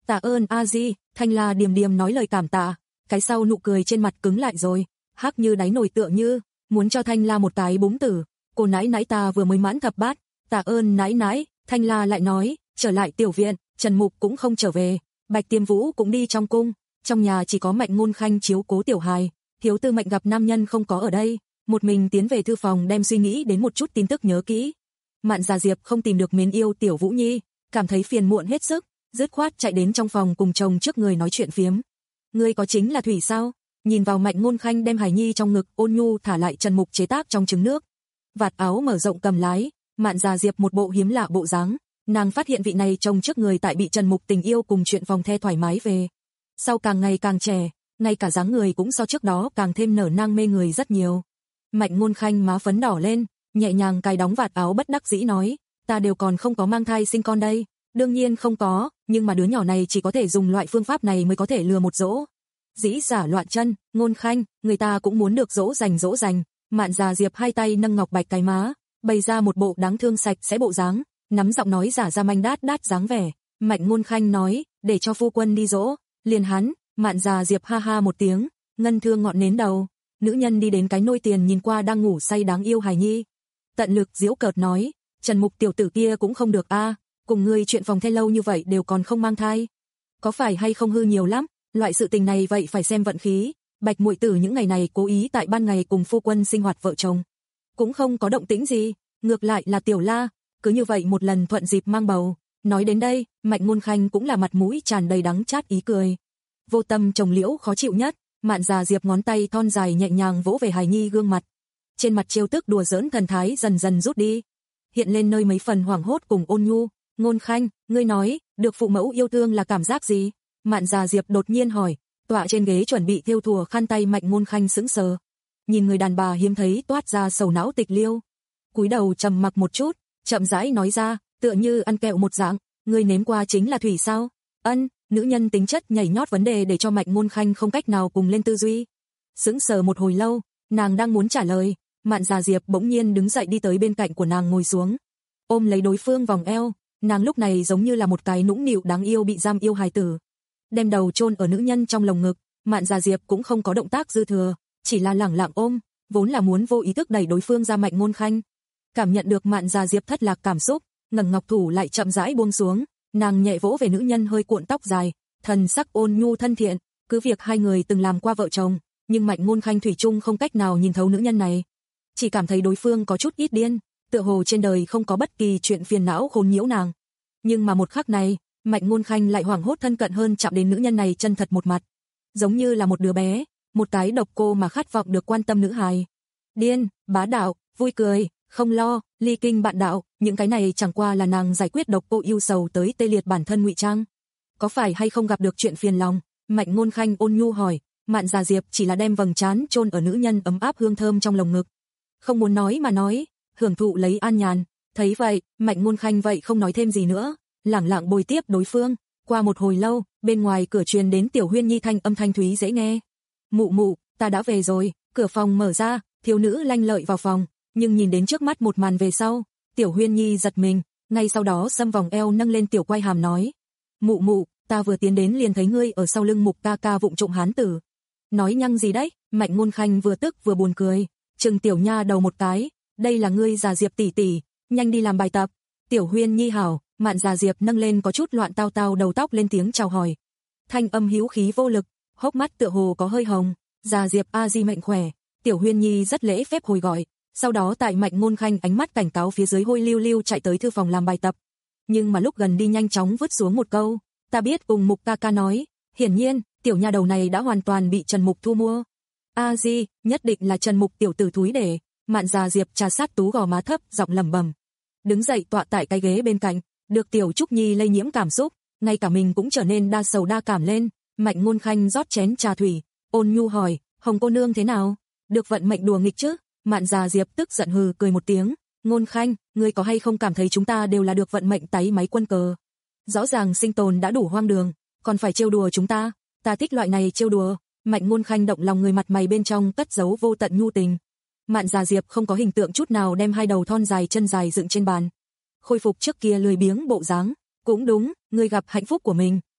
Tạ ơn a di, Thanh La điềm điềm nói lời cảm tạ, cái sau nụ cười trên mặt cứng lại rồi, hắc như đáy nồi tựa như muốn cho Thanh La một cái búng tử. Cô nãi nãi ta vừa mới mãn thập bát, tạ ơn nãi nãi. Thanh La lại nói, trở lại tiểu viện, Trần Mục cũng không trở về, Bạch Tiêm Vũ cũng đi trong cung, trong nhà chỉ có Mạnh Ngôn Khanh chiếu cố tiểu hài. Thiếu Tư Mệnh gặp nam nhân không có ở đây, một mình tiến về thư phòng đem suy nghĩ đến một chút tin tức nhớ kỹ. Mạn Già Diệp không tìm được mến yêu tiểu Vũ Nhi, cảm thấy phiền muộn hết sức, dứt khoát chạy đến trong phòng cùng chồng trước người nói chuyện phiếm. Ngươi có chính là thủy sao? Nhìn vào Mạnh Ngôn Khanh đem hài nhi trong ngực ôn nhu thả lại Trần Mục chế tác trong trứng nước. Vạt áo mở rộng cầm lái, Mạn Già Diệp một bộ hiếm lạ bộ dáng, nàng phát hiện vị này chồng trước người tại bị Trần Mục tình yêu cùng chuyện vòng the thoải mái về. Sau càng ngày càng trẻ, ngay cả dáng người cũng so trước đó càng thêm nở nang mê người rất nhiều. Mạnh Ngôn Khanh má phấn đỏ lên, nhẹ nhàng cài đóng vạt áo bất đắc dĩ nói, ta đều còn không có mang thai sinh con đây. Đương nhiên không có, nhưng mà đứa nhỏ này chỉ có thể dùng loại phương pháp này mới có thể lừa một dỗ. Dĩ giả loạn chân, Ngôn Khanh, người ta cũng muốn được dỗ dành dỗ dành. Mạn Già Diệp hai tay nâng ngọc bạch cái má, bày ra một bộ đáng thương sạch sẽ bộ dáng, nắm giọng nói giả ra manh đát đát dáng vẻ. Mạnh Ngôn Khanh nói, để cho phu quân đi dỗ. Liền hắn, Mạn Già Diệp ha ha một tiếng, ngân thương ngọn nến đầu. Nữ nhân đi đến cái nôi tiền nhìn qua đang ngủ say đáng yêu hài nhi. Tận lực giễu cợt nói, Trần Mục tiểu tử kia cũng không được a, cùng ngươi chuyện phòng the lâu như vậy đều còn không mang thai. Có phải hay không hư nhiều lắm, loại sự tình này vậy phải xem vận khí. Bạch muội tử những ngày này cố ý tại ban ngày cùng phu quân sinh hoạt vợ chồng, cũng không có động tĩnh gì, ngược lại là Tiểu La, cứ như vậy một lần thuận dịp mang bầu. Nói đến đây, Mạnh Ngôn Khanh cũng là mặt mũi tràn đầy đắng chát ý cười. Vô tâm trồng liễu khó chịu nhất, Mạn Già Diệp ngón tay thon dài nhẹ nhàng vỗ về hài nhi gương mặt. Trên mặt trêu tức đùa giỡn thần thái dần dần rút đi, hiện lên nơi mấy phần hoảng hốt cùng ôn nhu. Ngôn Khanh, ngươi nói, được phụ mẫu yêu thương là cảm giác gì? Mạn Già Diệp đột nhiên hỏi. Tọa trên ghế chuẩn bị thêu thùa khăn tay Mạnh Ngôn Khanh sững sờ, nhìn người đàn bà hiếm thấy toát ra sầu não tịch liêu, cúi đầu trầm mặc một chút, chậm rãi nói ra, tựa như ăn kẹo một dạng, ngươi nếm qua chính là thủy sao? Ân. Nữ nhân tính chất nhảy nhót vấn đề để cho Mạnh Ngôn Khanh không cách nào cùng lên tư duy. Sững sờ một hồi lâu, nàng đang muốn trả lời, Mạn Già Diệp bỗng nhiên đứng dậy đi tới bên cạnh của nàng ngồi xuống, ôm lấy đối phương vòng eo. Nàng lúc này giống như là một cái nũng nịu đáng yêu bị giam yêu hài tử, đem đầu chôn ở nữ nhân trong lồng ngực. Mạn Già Diệp cũng không có động tác dư thừa, chỉ là lẳng lặng ôm, vốn là muốn vô ý thức đẩy đối phương ra. Mạnh Ngôn Khanh cảm nhận được Mạn Già Diệp thất lạc cảm xúc, ngẩng ngọc thủ lại chậm rãi buông xuống, nàng nhẹ vỗ về nữ nhân hơi cuộn tóc dài, thần sắc ôn nhu thân thiện. Cứ việc hai người từng làm qua vợ chồng, nhưng Mạnh Ngôn Khanh thủy chung không cách nào nhìn thấu nữ nhân này, chỉ cảm thấy đối phương có chút ít điên, tựa hồ trên đời không có bất kỳ chuyện phiền não khốn nhiễu nàng. Nhưng mà một khắc này, Mạnh Ngôn Khanh lại hoảng hốt thân cận hơn, chạm đến nữ nhân này chân thật một mặt, giống như là một đứa bé, một cái độc cô mà khát vọng được quan tâm nữ hài. Điên, bá đạo, vui cười, không lo, ly kinh bạn đạo, những cái này chẳng qua là nàng giải quyết độc cô yêu sầu tới tê liệt bản thân ngụy trang. Có phải hay không gặp được chuyện phiền lòng? Mạnh Ngôn Khanh ôn nhu hỏi. Mạn Già Diệp chỉ là đem vầng trán chôn ở nữ nhân ấm áp hương thơm trong lồng ngực, không muốn nói mà nói, hưởng thụ lấy an nhàn. Thấy vậy, Mạnh Ngôn Khanh vậy không nói thêm gì nữa, lẳng lặng bồi tiếp đối phương. Qua một hồi lâu, bên ngoài cửa truyền đến Tiểu Huyên Nhi thanh âm thanh thúy dễ nghe. Mụ mụ, ta đã về rồi. Cửa phòng mở ra, thiếu nữ lanh lợi vào phòng, nhưng nhìn đến trước mắt một màn về sau, Tiểu Huyên Nhi giật mình, ngay sau đó xâm vòng eo nâng lên tiểu quai hàm nói, mụ mụ, ta vừa tiến đến liền thấy ngươi ở sau lưng Mục ca ca vụng trộm hán tử. Nói nhăng gì đấy? Mạnh Ngôn Khanh vừa tức vừa buồn cười, chừng tiểu nha đầu một cái, đây là ngươi Già Diệp tỷ tỷ, nhanh đi làm bài tập. Tiểu Huyên Nhi hảo. Mạn Già Diệp nâng lên có chút loạn tao tao đầu tóc lên tiếng chào hỏi, thanh âm hữu khí vô lực, hốc mắt tựa hồ có hơi hồng. Già Diệp a di mạnh khỏe. Tiểu Huyên Nhi rất lễ phép hồi gọi, sau đó tại Mạnh Ngôn Khanh ánh mắt cảnh cáo phía dưới hôi lưu lưu chạy tới thư phòng làm bài tập, nhưng mà lúc gần đi nhanh chóng vứt xuống một câu, ta biết cùng Mục ca ca nói. Hiển nhiên, tiểu nha đầu này đã hoàn toàn bị Trần Mục thu mua. A di, nhất định là Trần Mục tiểu tử thúi để. Mạn Già Diệp trà sát tú gò má thấp, giọng lẩm bẩm, đứng dậy tọa tại cái ghế bên cạnh. Được Tiểu Trúc Nhi lây nhiễm cảm xúc, ngay cả mình cũng trở nên đa sầu đa cảm lên. Mạnh Ngôn Khanh rót chén trà thủy, ôn nhu hỏi, Hồng cô nương thế nào? Được vận mệnh đùa nghịch chứ? Mạn Già Diệp tức giận hừ cười một tiếng, Ngôn Khanh, ngươi có hay không cảm thấy chúng ta đều là được vận mệnh táy máy quân cờ? Rõ ràng sinh tồn đã đủ hoang đường, còn phải trêu đùa chúng ta, ta thích loại này trêu đùa. Mạnh Ngôn Khanh động lòng người, mặt mày bên trong cất giấu vô tận nhu tình. Mạn Già Diệp không có hình tượng chút nào, đem hai đầu thon dài chân dài dựng trên bàn, khôi phục trước kia lười biếng bộ dáng. Cũng đúng, ngươi gặp hạnh phúc của mình,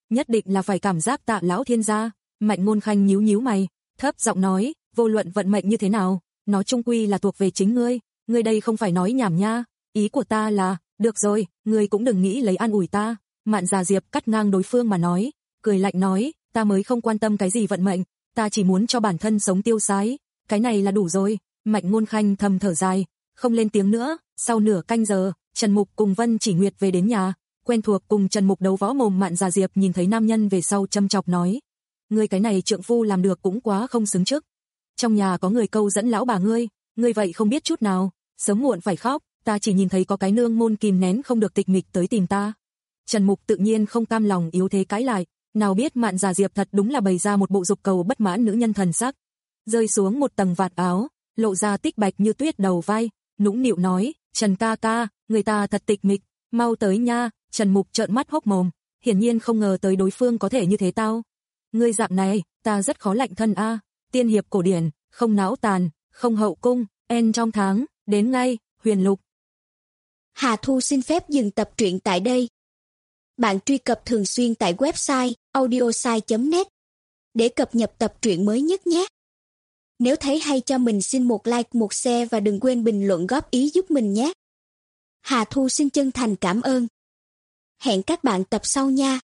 nhất định là phải cảm giác tạ lão thiên gia. Mạnh Ngôn Khanh nhíu nhíu mày, thấp giọng nói, vô luận vận mệnh như thế nào, nó chung quy là thuộc về chính ngươi, ngươi đây không phải nói nhảm nha, ý của ta là, được rồi, ngươi cũng đừng nghĩ lấy an ủi ta. Mạn Già Diệp cắt ngang đối phương mà nói, cười lạnh nói, ta mới không quan tâm cái gì vận mệnh, ta chỉ muốn cho bản thân sống tiêu sái, cái này là đủ rồi. Mạnh Ngôn Khanh thầm thở dài, không lên tiếng nữa. Sau nửa canh giờ, Trần Mục cùng Vân Chỉ Nguyệt về đến nhà, quen thuộc cùng Trần Mục đấu võ mồm. Mạn Già Diệp nhìn thấy nam nhân về sau châm chọc nói, ngươi cái này trượng phu làm được cũng quá không xứng chức. Trong nhà có người câu dẫn lão bà ngươi, ngươi vậy không biết chút nào, sớm muộn phải khóc, ta chỉ nhìn thấy có cái nương môn kìm nén không được tịch mịch tới tìm ta. Trần Mục tự nhiên không cam lòng yếu thế cãi lại, nào biết Mạn Già Diệp thật đúng là bày ra một bộ dục cầu bất mãn nữ nhân thần sắc, rơi xuống một tầng vạt áo, lộ ra tích bạch như tuyết đầu vai, nũng nịu nói, Trần ca ca, người ta thật tịch mịch, mau tới nha. Trần Mục trợn mắt hốc mồm, hiển nhiên không ngờ tới đối phương có thể như thế tao. Ngươi dạng này, ta rất khó lạnh thân a. Tiên hiệp cổ điển, không náo tàn, không hậu cung, en trong tháng, đến ngay, Huyền Lục. Hà Thu xin phép dừng tập truyện tại đây. Bạn truy cập thường xuyên tại website audiosai chấm net để cập nhật tập truyện mới nhất nhé. Nếu thấy hay cho mình xin một like, một share và đừng quên bình luận góp ý giúp mình nhé. Hà Thu xin chân thành cảm ơn. Hẹn các bạn tập sau nha.